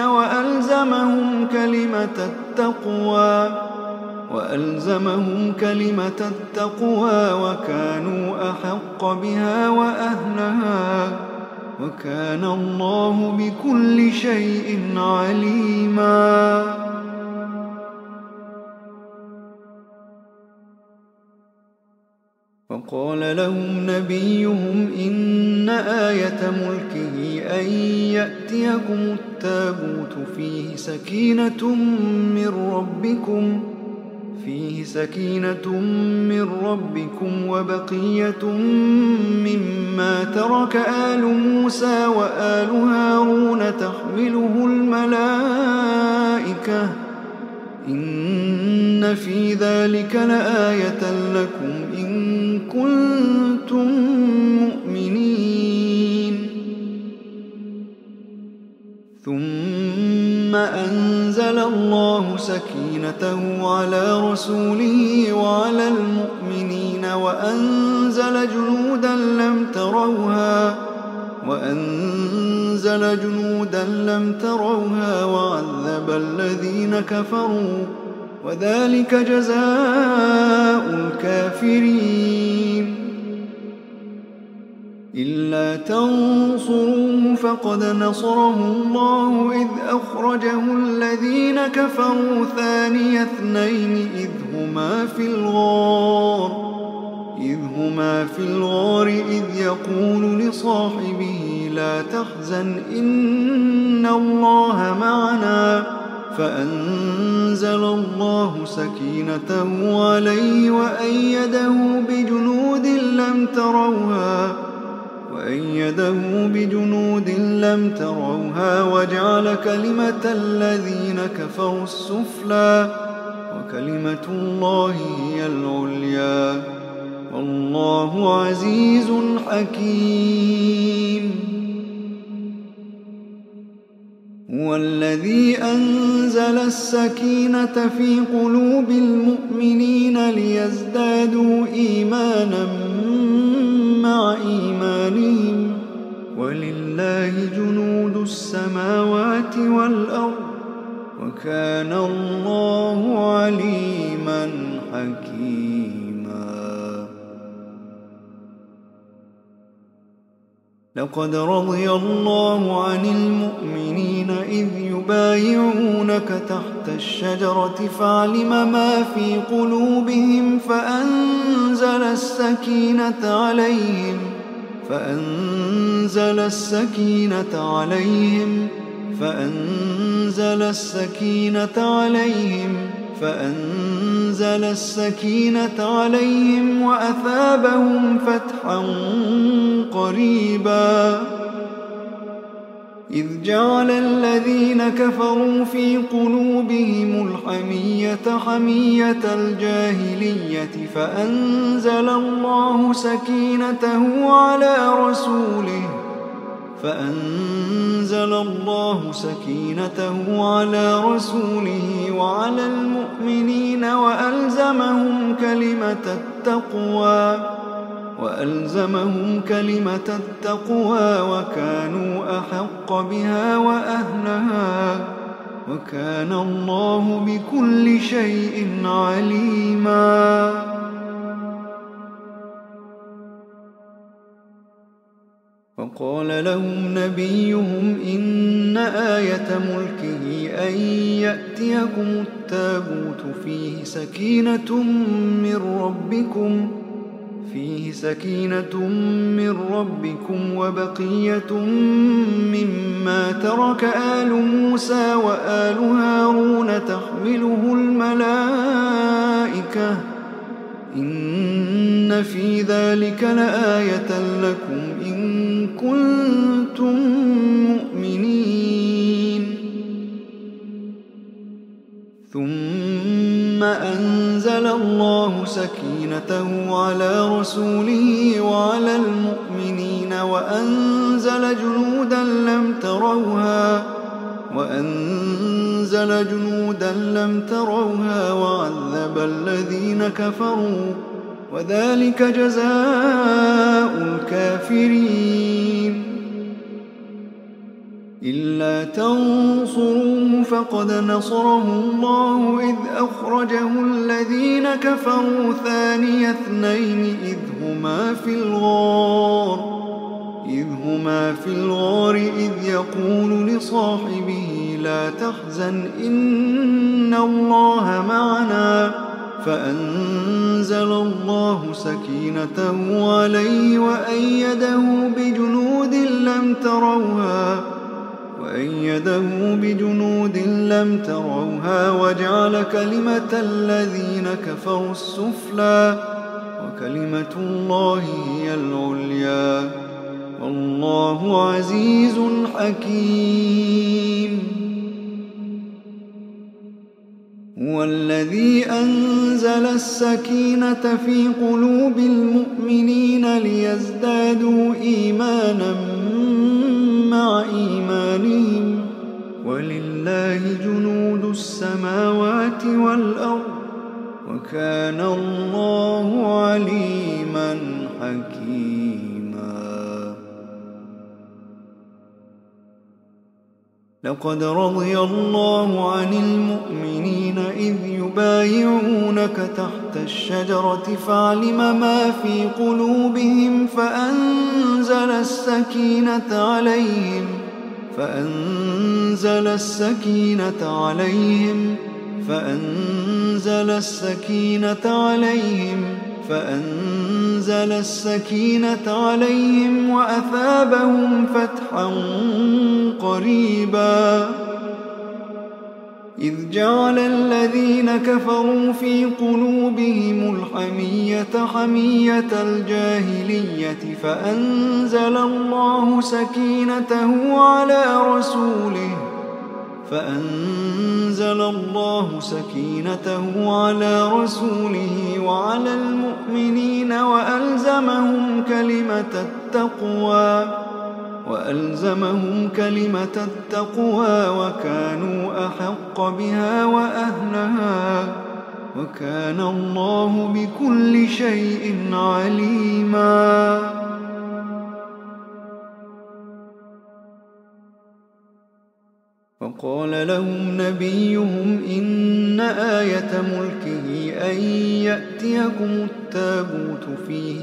وألزمهم كلمة التقوى وكانوا أحق بها وأهلها وكان الله بكل شيء عليما. وقال لهم نبيهم إن آية ملكه أن يأتيكم التابوت فيه سكينة من ربكم وبقية مما ترك آل موسى وآل هارون تحمله الملائكة إن في ذلك لآية لكم إن كنتم مؤمنين. ثم أنزل الله سكينته على رسوله وعلى المؤمنين وأنزل جنودا لم تروها وعذب الذين كفروا وذلك جزاء الكافرين. إلا تنصروه فقد نصره الله إذ أخرجه الذين كفروا ثاني اثنين إذ هما في الغار إذ يقول لصاحبه لا تحزن إن الله معنا فأنزل الله سكينته عليه وأيده بجنود لم تروها وجعل كلمة الذين كفروا السفلى وكلمة الله هي العليا والله عزيز حكيم. هو الذي أنزل السكينة في قلوب المؤمنين ليزدادوا إيمانا مع إيمانهم ولله جنود السماوات والأرض وكان الله عليما حكيما. لقد رضي الله عن المؤمنين إذ يبايعونك تحت الشجرة فعلم ما في قلوبهم فأنزل السكينة عليهم وأثابهم فتحا قريبا. إذ جعل الذين كفروا في قلوبهم الحمية حمية الجاهلية فأنزل الله سكينته على رسوله وعلى المؤمنين وألزمهم كلمة التقوى وكانوا أحق بها وأهلها وكان الله بكل شيء عليما. وقال لهم نبيهم إن آية ملكه أن يأتيكم التابوت فيه سكينة من ربكم وبقية مما ترك آل موسى وآل هارون تحمله الملائكة إن في ذلك لآية لكم إن كنتم مؤمنين. ثم أنزل الله سكينته على رسوله وعلى المؤمنين وأنزل جنودا لم تروها وعذب الذين كفروا وذلك جزاء الكافرين. إلا تنصروه فقد نصره الله إذ أخرجه الذين كفروا ثاني اثنين إذ هما في الغار إذ يقول لصاحبه لا تحزن إن الله معنا فأنزل الله سكينته عليه وأيده بجنود لم تروها وجعل كلمة الذين كفروا السفلى وكلمة الله هي العليا والله عزيز حكيم. هو الذي أنزل السكينة في قلوب المؤمنين ليزدادوا إيمانا مع إيمانهم ولله جنود السماوات والأرض وكان الله عليما حكيما. لقد رضي الله عن المؤمنين إذ يبايعونك تحت الشجرة فعلم ما في قلوبهم فأنزل السكينة عليهم وأثابهم فتحا قريبا. إذ جعل الذين كفروا في قلوبهم الحمية حمية الجاهلية فأنزل الله سكينته على رسوله وعلى المؤمنين وألزمهم كلمة التقوى وكانوا أحق بها وأهلها وكان الله بكل شيء عليما. وقال لهم نبيهم إن آية ملكه أن يأتيكم التابوت فيه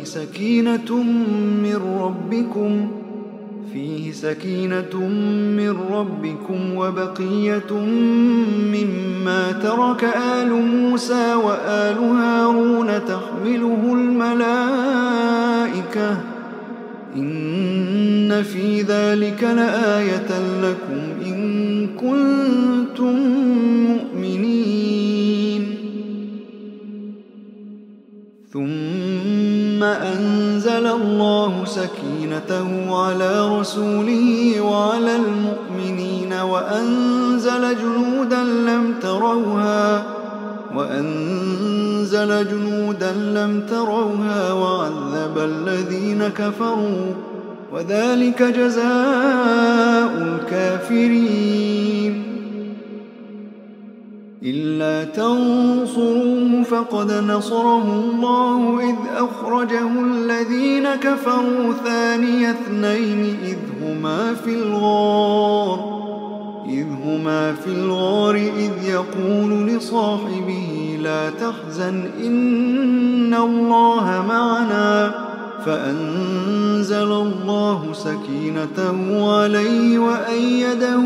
سكينة من ربكم وبقية مما ترك آل موسى وآل هارون تحمله الملائكة إن في ذلك لآية لكم إن كنتم مؤمنين. ثم أنزل الله سكينته على رسوله وعلى المؤمنين وأنزل جنودا لم تروها وعذب الذين كفروا وذلك جزاء الكافرين. إلا تنصروه فقد نصره الله إذ أخرجه الذين كفروا ثاني اثنين إذ هما في الغار إذ يقول لصاحبه لا تحزن إن الله معنا فأنزل الله سكينته عليه وأيده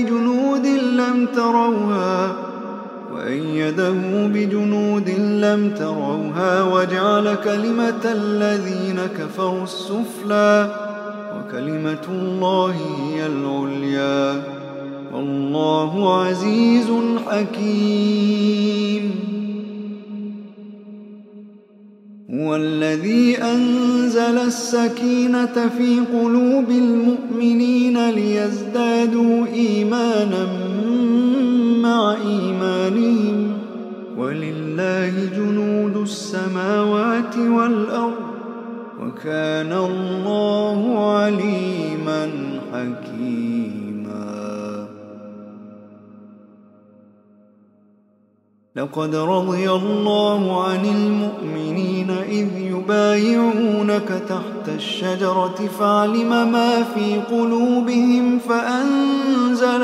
بجنود لم تروها وجعل كلمة الذين كفروا السفلى وكلمة الله هي العليا والله عزيز حكيم. هو الذي أنزل السكينة في قلوب المؤمنين ليزدادوا إيمانا مع إيمانهم ولله جنود السماوات والأرض وكان الله عليما حكيما. لقد رضي الله عن المؤمنين إذ يبايعونك تحت الشجرة فعلم ما في قلوبهم فأنزل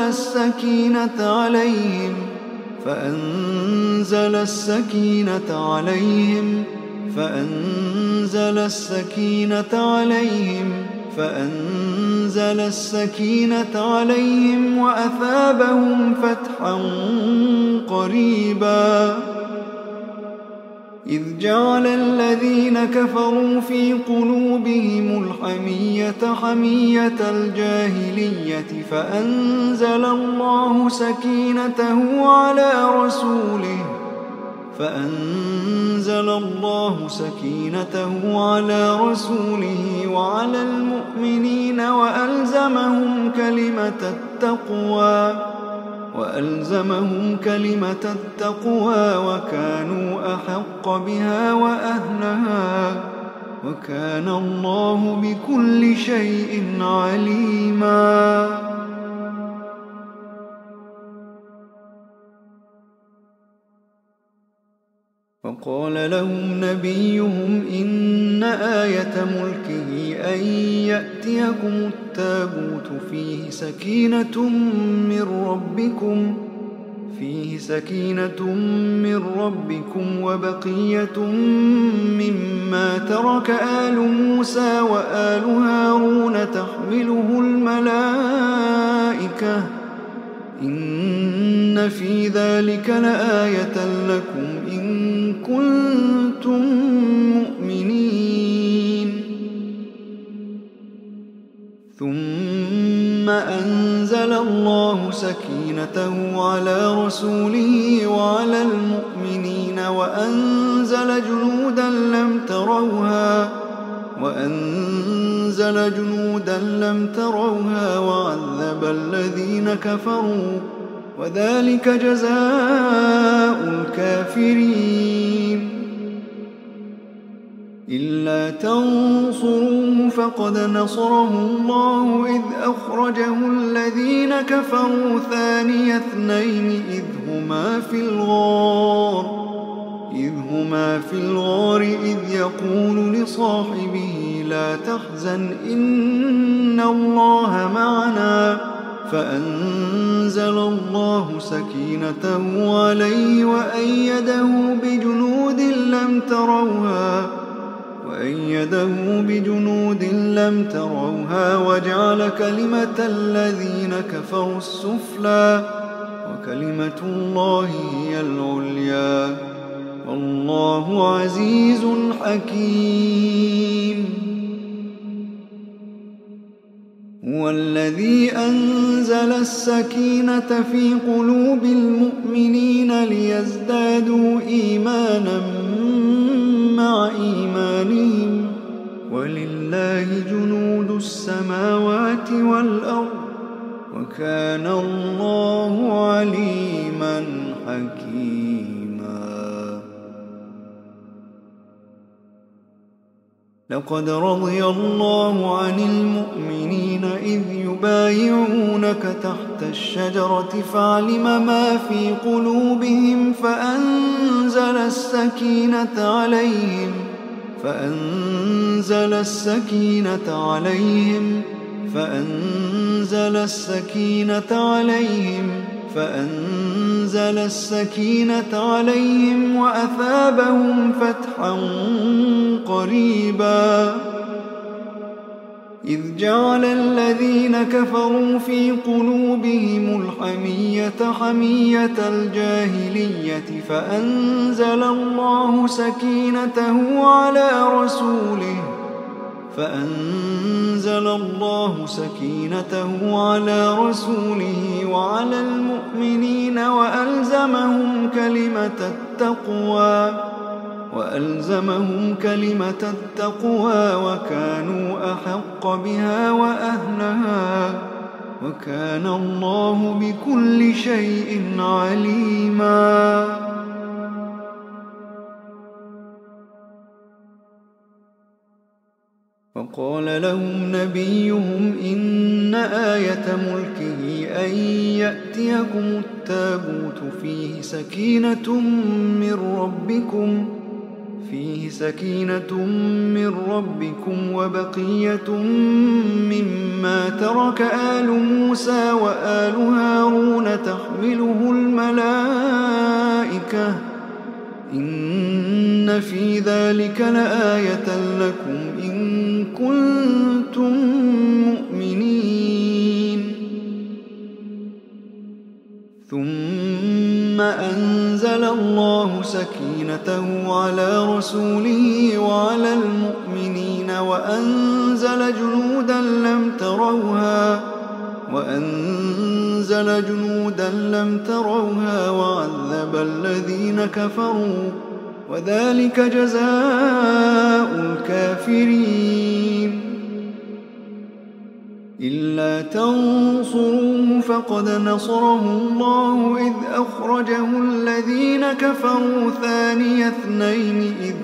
السكينة عليهم وأثابهم فتحا قريبا. إذ جعل الذين كفروا في قلوبهم الحمية حمية الجاهلية فأنزل الله سكينته على رسوله وعلى المؤمنين وألزمهم كلمة التقوى وكانوا أحق بها وأهلها وكان الله بكل شيء عليما. وقال لهم نبيهم إن آية ملكه أن يأتيكم التابوت فيه سكينة من ربكم وبقية مما ترك آل موسى وآل هارون تحمله الملائكة إن في ذلك لآية لكم إن كنتم مؤمنين. ثم أنزل الله سكينته على رسوله وعلى المؤمنين وأنزل جنودا لم تروها وعذب الذين كفروا وذلك جزاء الكافرين. إلا تنصروه فقد نصره الله إذ أخرجه الذين كفروا ثاني اثنين إذ هما في الغار إذ يقول لصاحبه لا تحزن إن الله معنا فأنزل الله سكينته عليه وأيده بجنود لم تروها وجعل كلمة الذين كفروا السفلى وكلمة الله هي العليا والله عزيز حكيم. هو الذي أنزل السكينة في قلوب المؤمنين ليزدادوا إيمانا مع إيمانهم ولله جنود السماوات والأرض وكان الله عليما حكيما. لقد رضي الله عن المؤمنين إذ يبايعونك تحت الشجرة فعلم ما في قلوبهم فأنزل السكينة عليهم وأثابهم فتحا قريبا. إذ جعل الذين كفروا في قلوبهم الحمية حمية الجاهلية فأنزل الله سكينته على رسوله وعلى المؤمنين وألزمهم كلمة التقوى وكانوا أحق بها وأهلها وكان الله بكل شيء عليما. وقال لهم نبيهم إن آية ملكه أن يأتيكم التابوت فيه سكينة من ربكم وبقية مما ترك آل موسى وآل هارون تحمله الملائكة إن في ذلك لآية لكم إن كنتم مؤمنين. ثم أنزل الله سكينته على رسوله وعلى المؤمنين وأنزل جنودا لم تروها وعذب الذين كفروا وذلك جزاء الكافرين. إلا تنصروه فقد نصره الله إذ أخرجه الذين كفروا ثاني اثنين إذ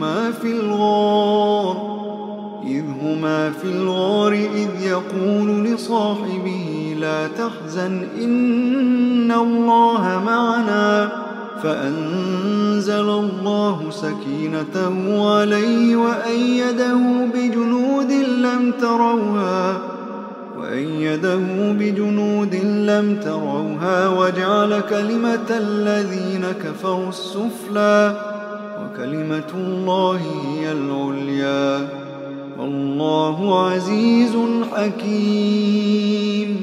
هما في الغار إذ يقول لصاحبه لا تحزن إن الله معنا فأنزل الله سكينته عليه وأيده بجنود لم تروها وجعل كلمة الذين كفروا السفلى وكلمة الله هي العليا والله عزيز حكيم.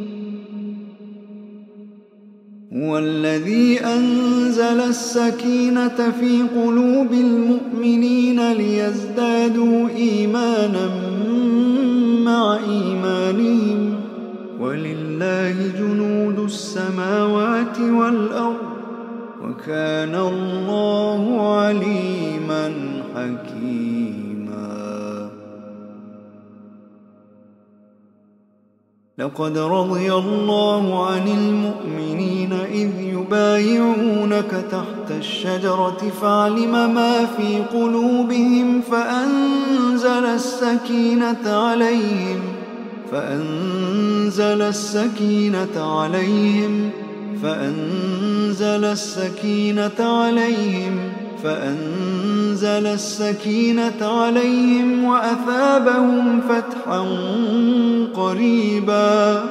هو الذي أنزل السكينة في قلوب المؤمنين ليزدادوا إيمانا مع إيمانهم ولله جنود السماوات والأرض وكان الله عليما حكيما. لقد رضي الله عن المؤمنين إذ يبايعونك تحت الشجرة فعلم ما في قلوبهم فأنزل السكينة عليهم وأثابهم فتحا قريبا.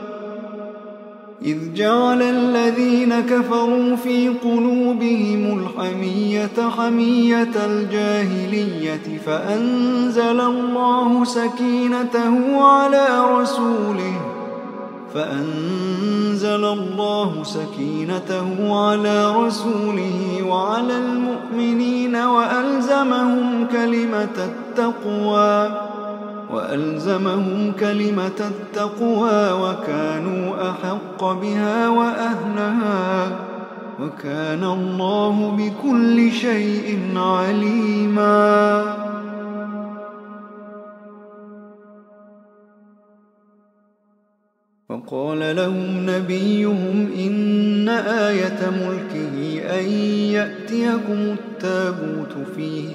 إذ جعل الذين كفروا في قلوبهم الحمية حمية الجاهلية فأنزل الله سكينته على رسوله وعلى المؤمنين وألزمهم كلمة التقوى وكانوا أحق بها وأهلها وكان الله بكل شيء عليما. وقال لهم نبيهم إن آية ملكه أن يأتيكم التابوت فيه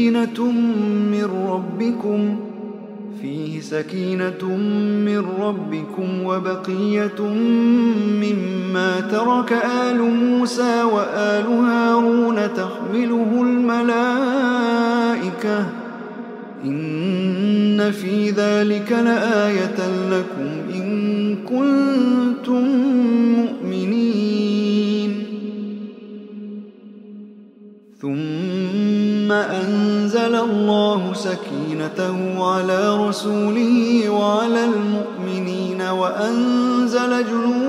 سكينة من ربكم وبقية مما ترك آل موسى وآل هارون تحمله الملائكة إن في ذلك لآية لكم إن كنتم مؤمنين. ثم أنزل الله سكينته على رسوله وعلى المؤمنين وأنزل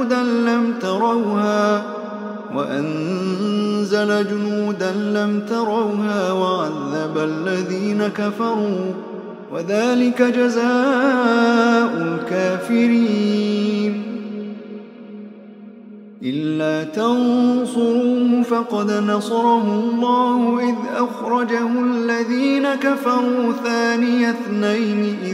جنودا لم تروها وعذب الذين كفروا وذلك جزاء الكافرين. إلا تنصروه فقد نصره الله إذ أخرجه الذين كفروا ثاني اثنين إذ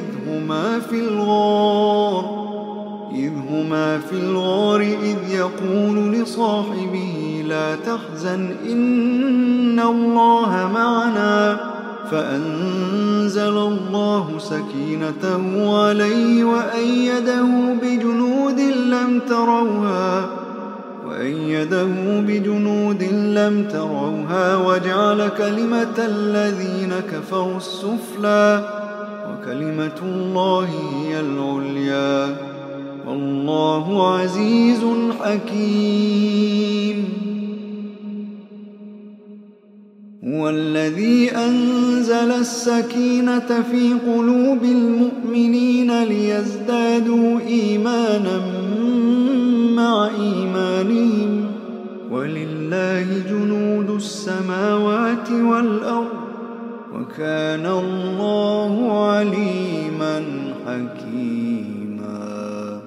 هما في الغار إذ يقول لصاحبه لا تحزن إن الله معنا فأنزل الله سكينته عليه وأيده بجنود لم تروها وجعل كلمة الذين كفروا السفلى وكلمة الله هي العليا والله عزيز حكيم. هو الذي أنزل السكينة في قلوب المؤمنين ليزدادوا إيمانا مع إيمانهم ولله جنود السماوات والأرض وكان الله عليما حكيما.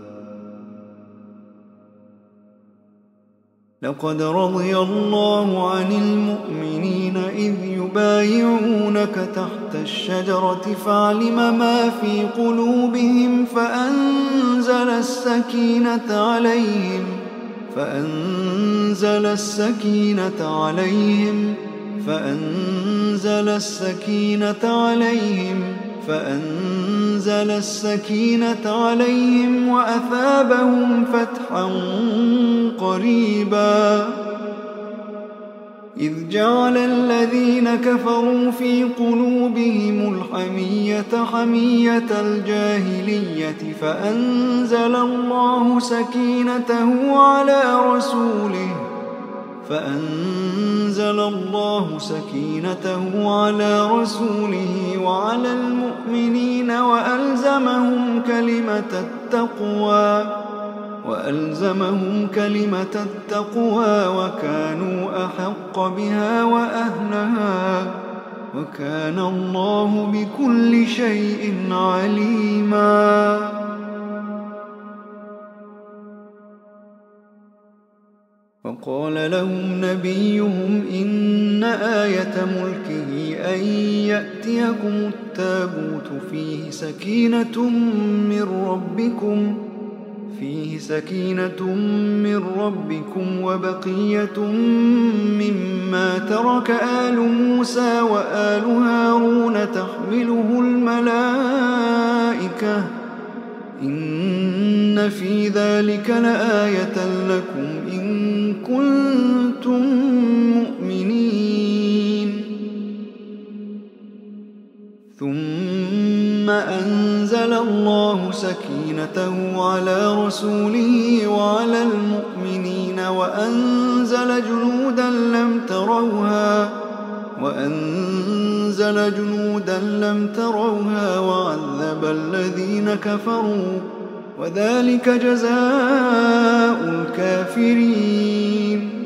لقد رضي الله عن المؤمنين إذ يبايعونك تحت الشجرة فعلم ما في قلوبهم فأنزل السكينة عليهم وأثابهم فتحا قريبا. إذ جعل الذين كفروا في قلوبهم الحمية حمية الجاهلية فأنزل الله سكينته على رسوله وعلى المؤمنين وألزمهم كلمة التقوى وكانوا أحق بها وأهلها وكان الله بكل شيء عليما. وقال لهم نبيهم إن آية ملكه أن يأتيكم التابوت فيه سكينة من ربكم وبقية مما ترك آل موسى وآل هارون تحمله الملائكة إن في ذلك لآية لكم إن كنتم مؤمنين. ثم أنزل الله سكينته على رسوله وعلى المؤمنين وأنزل جنودا لم تروها وعذب الذين كفروا وذلك جزاء الكافرين.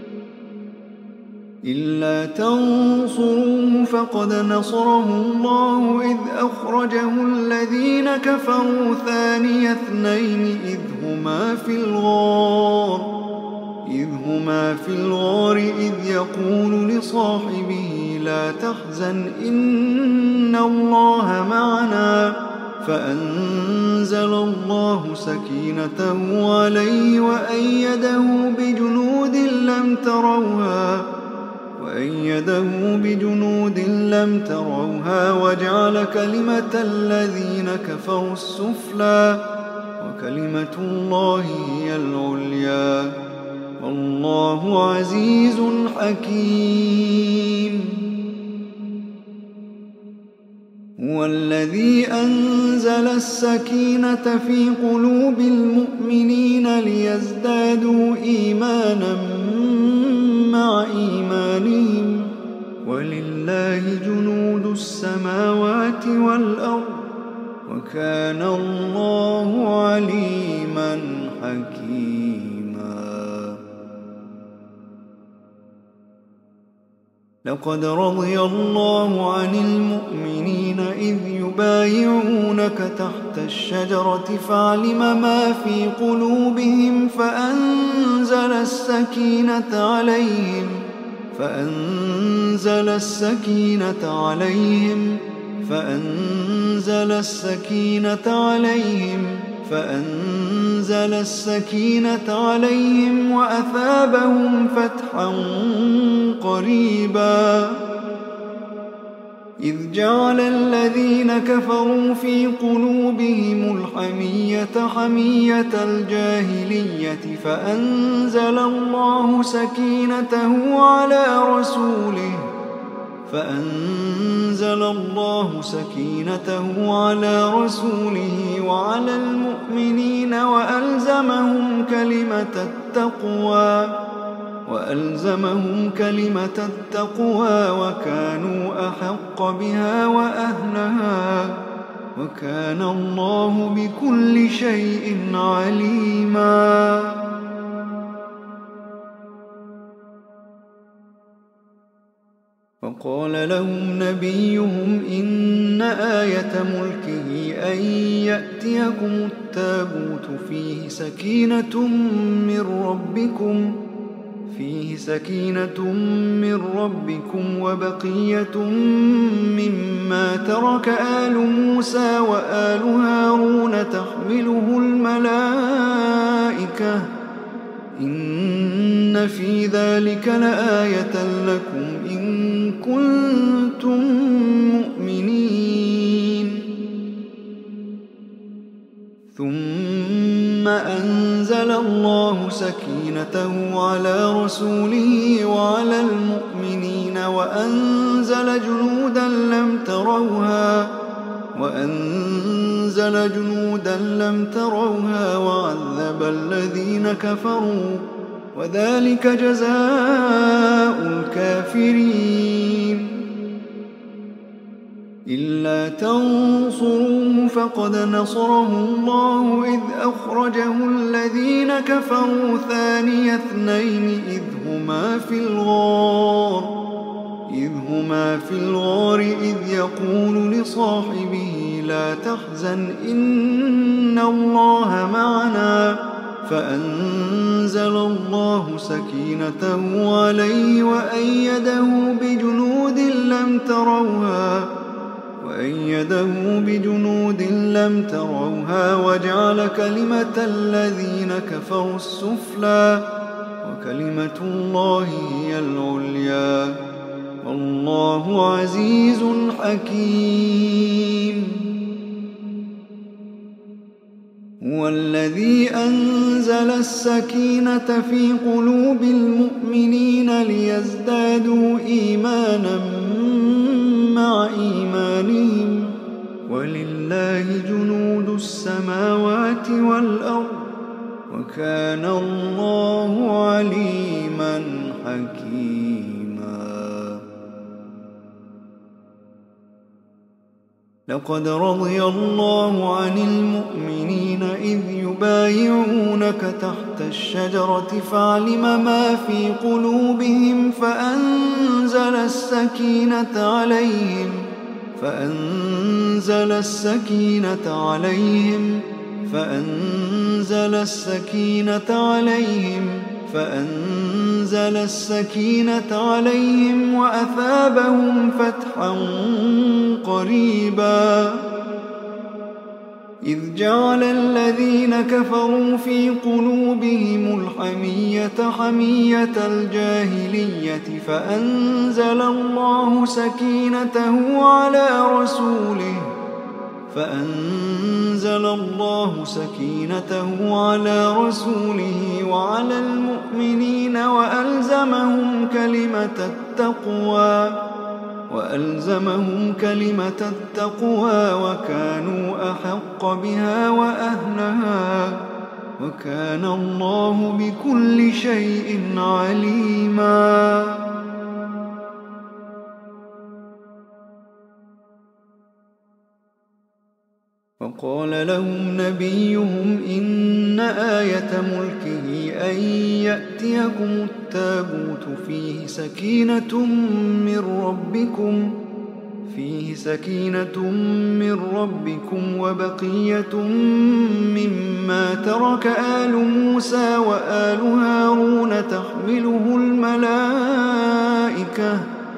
إلا تنصروه فقد نصره الله إذ أخرجه الذين كفروا ثاني اثنين إذ هما في الغار إذ يقول لصاحبه لا تحزن إن الله معنا فأنزل الله سكينته عليه وأيده بجنود لم تروها وجعل كلمة الذين كفروا السفلى وكلمة الله هي العليا والله عزيز حكيم. هو الذي أنزل السكينة في قلوب المؤمنين ليزدادوا إيمانا مع إيمانهم ولله جنود السماوات والأرض وكان الله عليما حكيما. لقد رضي الله عن المؤمنين إذ يبايعونك تحت الشجرة فعلم ما في قلوبهم فأنزل السكينة عليهم وأثابهم فتحا قريبا. إذ جعل الذين كفروا في قلوبهم الحمية حمية الجاهلية فأنزل الله سكينته على رسوله وعلى المؤمنين وألزمهم كلمة التقوى وكانوا أحق بها وأهلها وكان الله بكل شيء عليما. وقال لهم نبيهم إن آية ملكه أن يأتيكم التابوت فيه سكينة من ربكم وبقية مما ترك آل موسى وآل هارون تحمله الملائكة إن في ذلك لآية لكم إن كنتم مؤمنين. ثم أنزل الله سكينته على رسوله وعلى المؤمنين وأنزل جنودا لم تروها وعذب الذين كفروا وذلك جزاء الكافرين. إلا تنصروه فقد نصره الله إذ أخرجه الذين كفروا ثاني اثنين إذ هما في الغار إذ يقول لصاحبه لا تحزن إن الله معنا فأنزل الله سكينته عليه وأيده بجنود لم تروها وجعل كلمة الذين كفروا السفلى وكلمة الله هي العليا والله عزيز حكيم. هو الذي أنزل السكينة في قلوب المؤمنين ليزدادوا إيمانا مع إيمانهم ولله جنود السماوات والأرض وكان الله عليما حكيما. لقد رضي الله عن المؤمنين إذ يبايعونك تحت الشجرة فعلم ما في قلوبهم فأنزل السكينة عليهم وأثابهم فتحا قريبا. إذ جعل الذين كفروا في قلوبهم الحمية حمية الجاهلية فأنزل الله سكينته على رسوله وعلى المؤمنين وألزمهم كلمة التقوى وكانوا أحق بها وأهلها وكان الله بكل شيء عليما. وقال لهم نبيهم إن آية ملكه أن يأتيكم التابوت فيه سكينة من ربكم وبقية مما ترك آل موسى وآل هارون تحمله الملائكة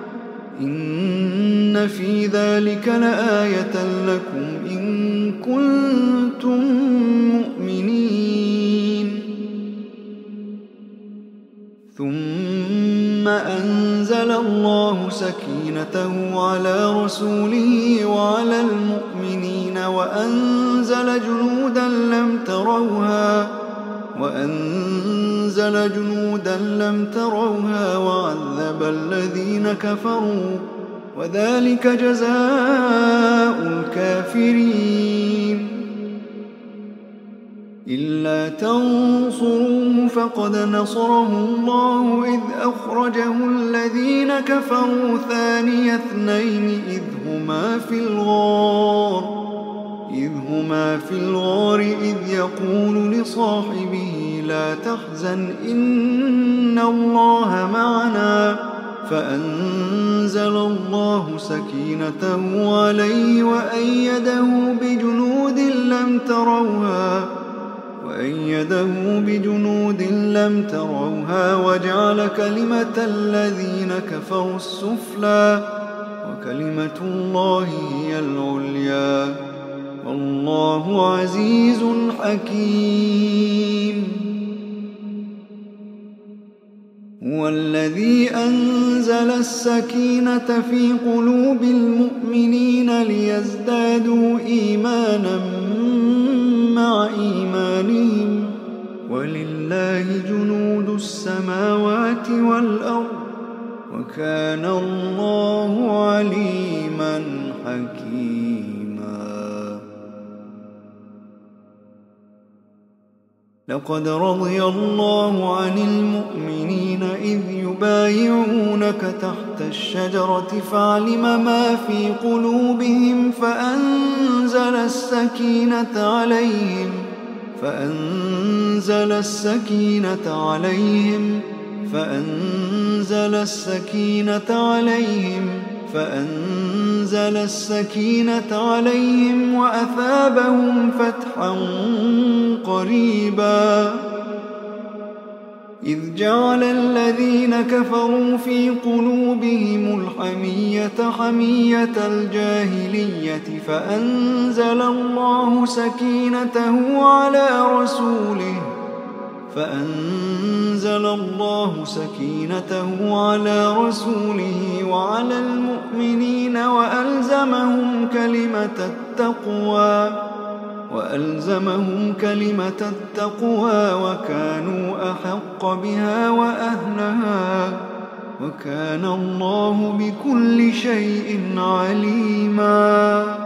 إن في ذلك لآية لكم إن كنتم مؤمنين. ثم ثم أنزل الله سكينته على رسوله وعلى المؤمنين وأنزل جنودا لم تروها وعذب الذين كفروا وذلك جزاء الكافرين. إلا تنصروه فقد نصره الله إذ أخرجه الذين كفروا ثاني اثنين إذ هما في الغار إذ يقول لصاحبه لا تحزن إن الله معنا فأنزل الله سكينته عليه وأيده بجنود لم تروها وجعل كلمة الذين كفروا السفلى وكلمة الله هي العليا والله عزيز حكيم. هو الذي أنزل السكينة في قلوب المؤمنين ليزدادوا إيمانا مع إيمانهم ولله جنود السماوات والأرض وكان الله عليما حكيما. لقد رضي الله عن المؤمنين إذ يبايعونك تحت الشجرة فعلم ما في قلوبهم فأنزل السكينة عليهم وأثابهم فتحا قريبا. إذ جعل الذين كفروا في قلوبهم الحمية حمية الجاهلية فأنزل الله سكينته على رسوله وعلى المؤمنين وألزمهم كلمة التقوى وكانوا أحق بها وأهلها وكان الله بكل شيء عليما.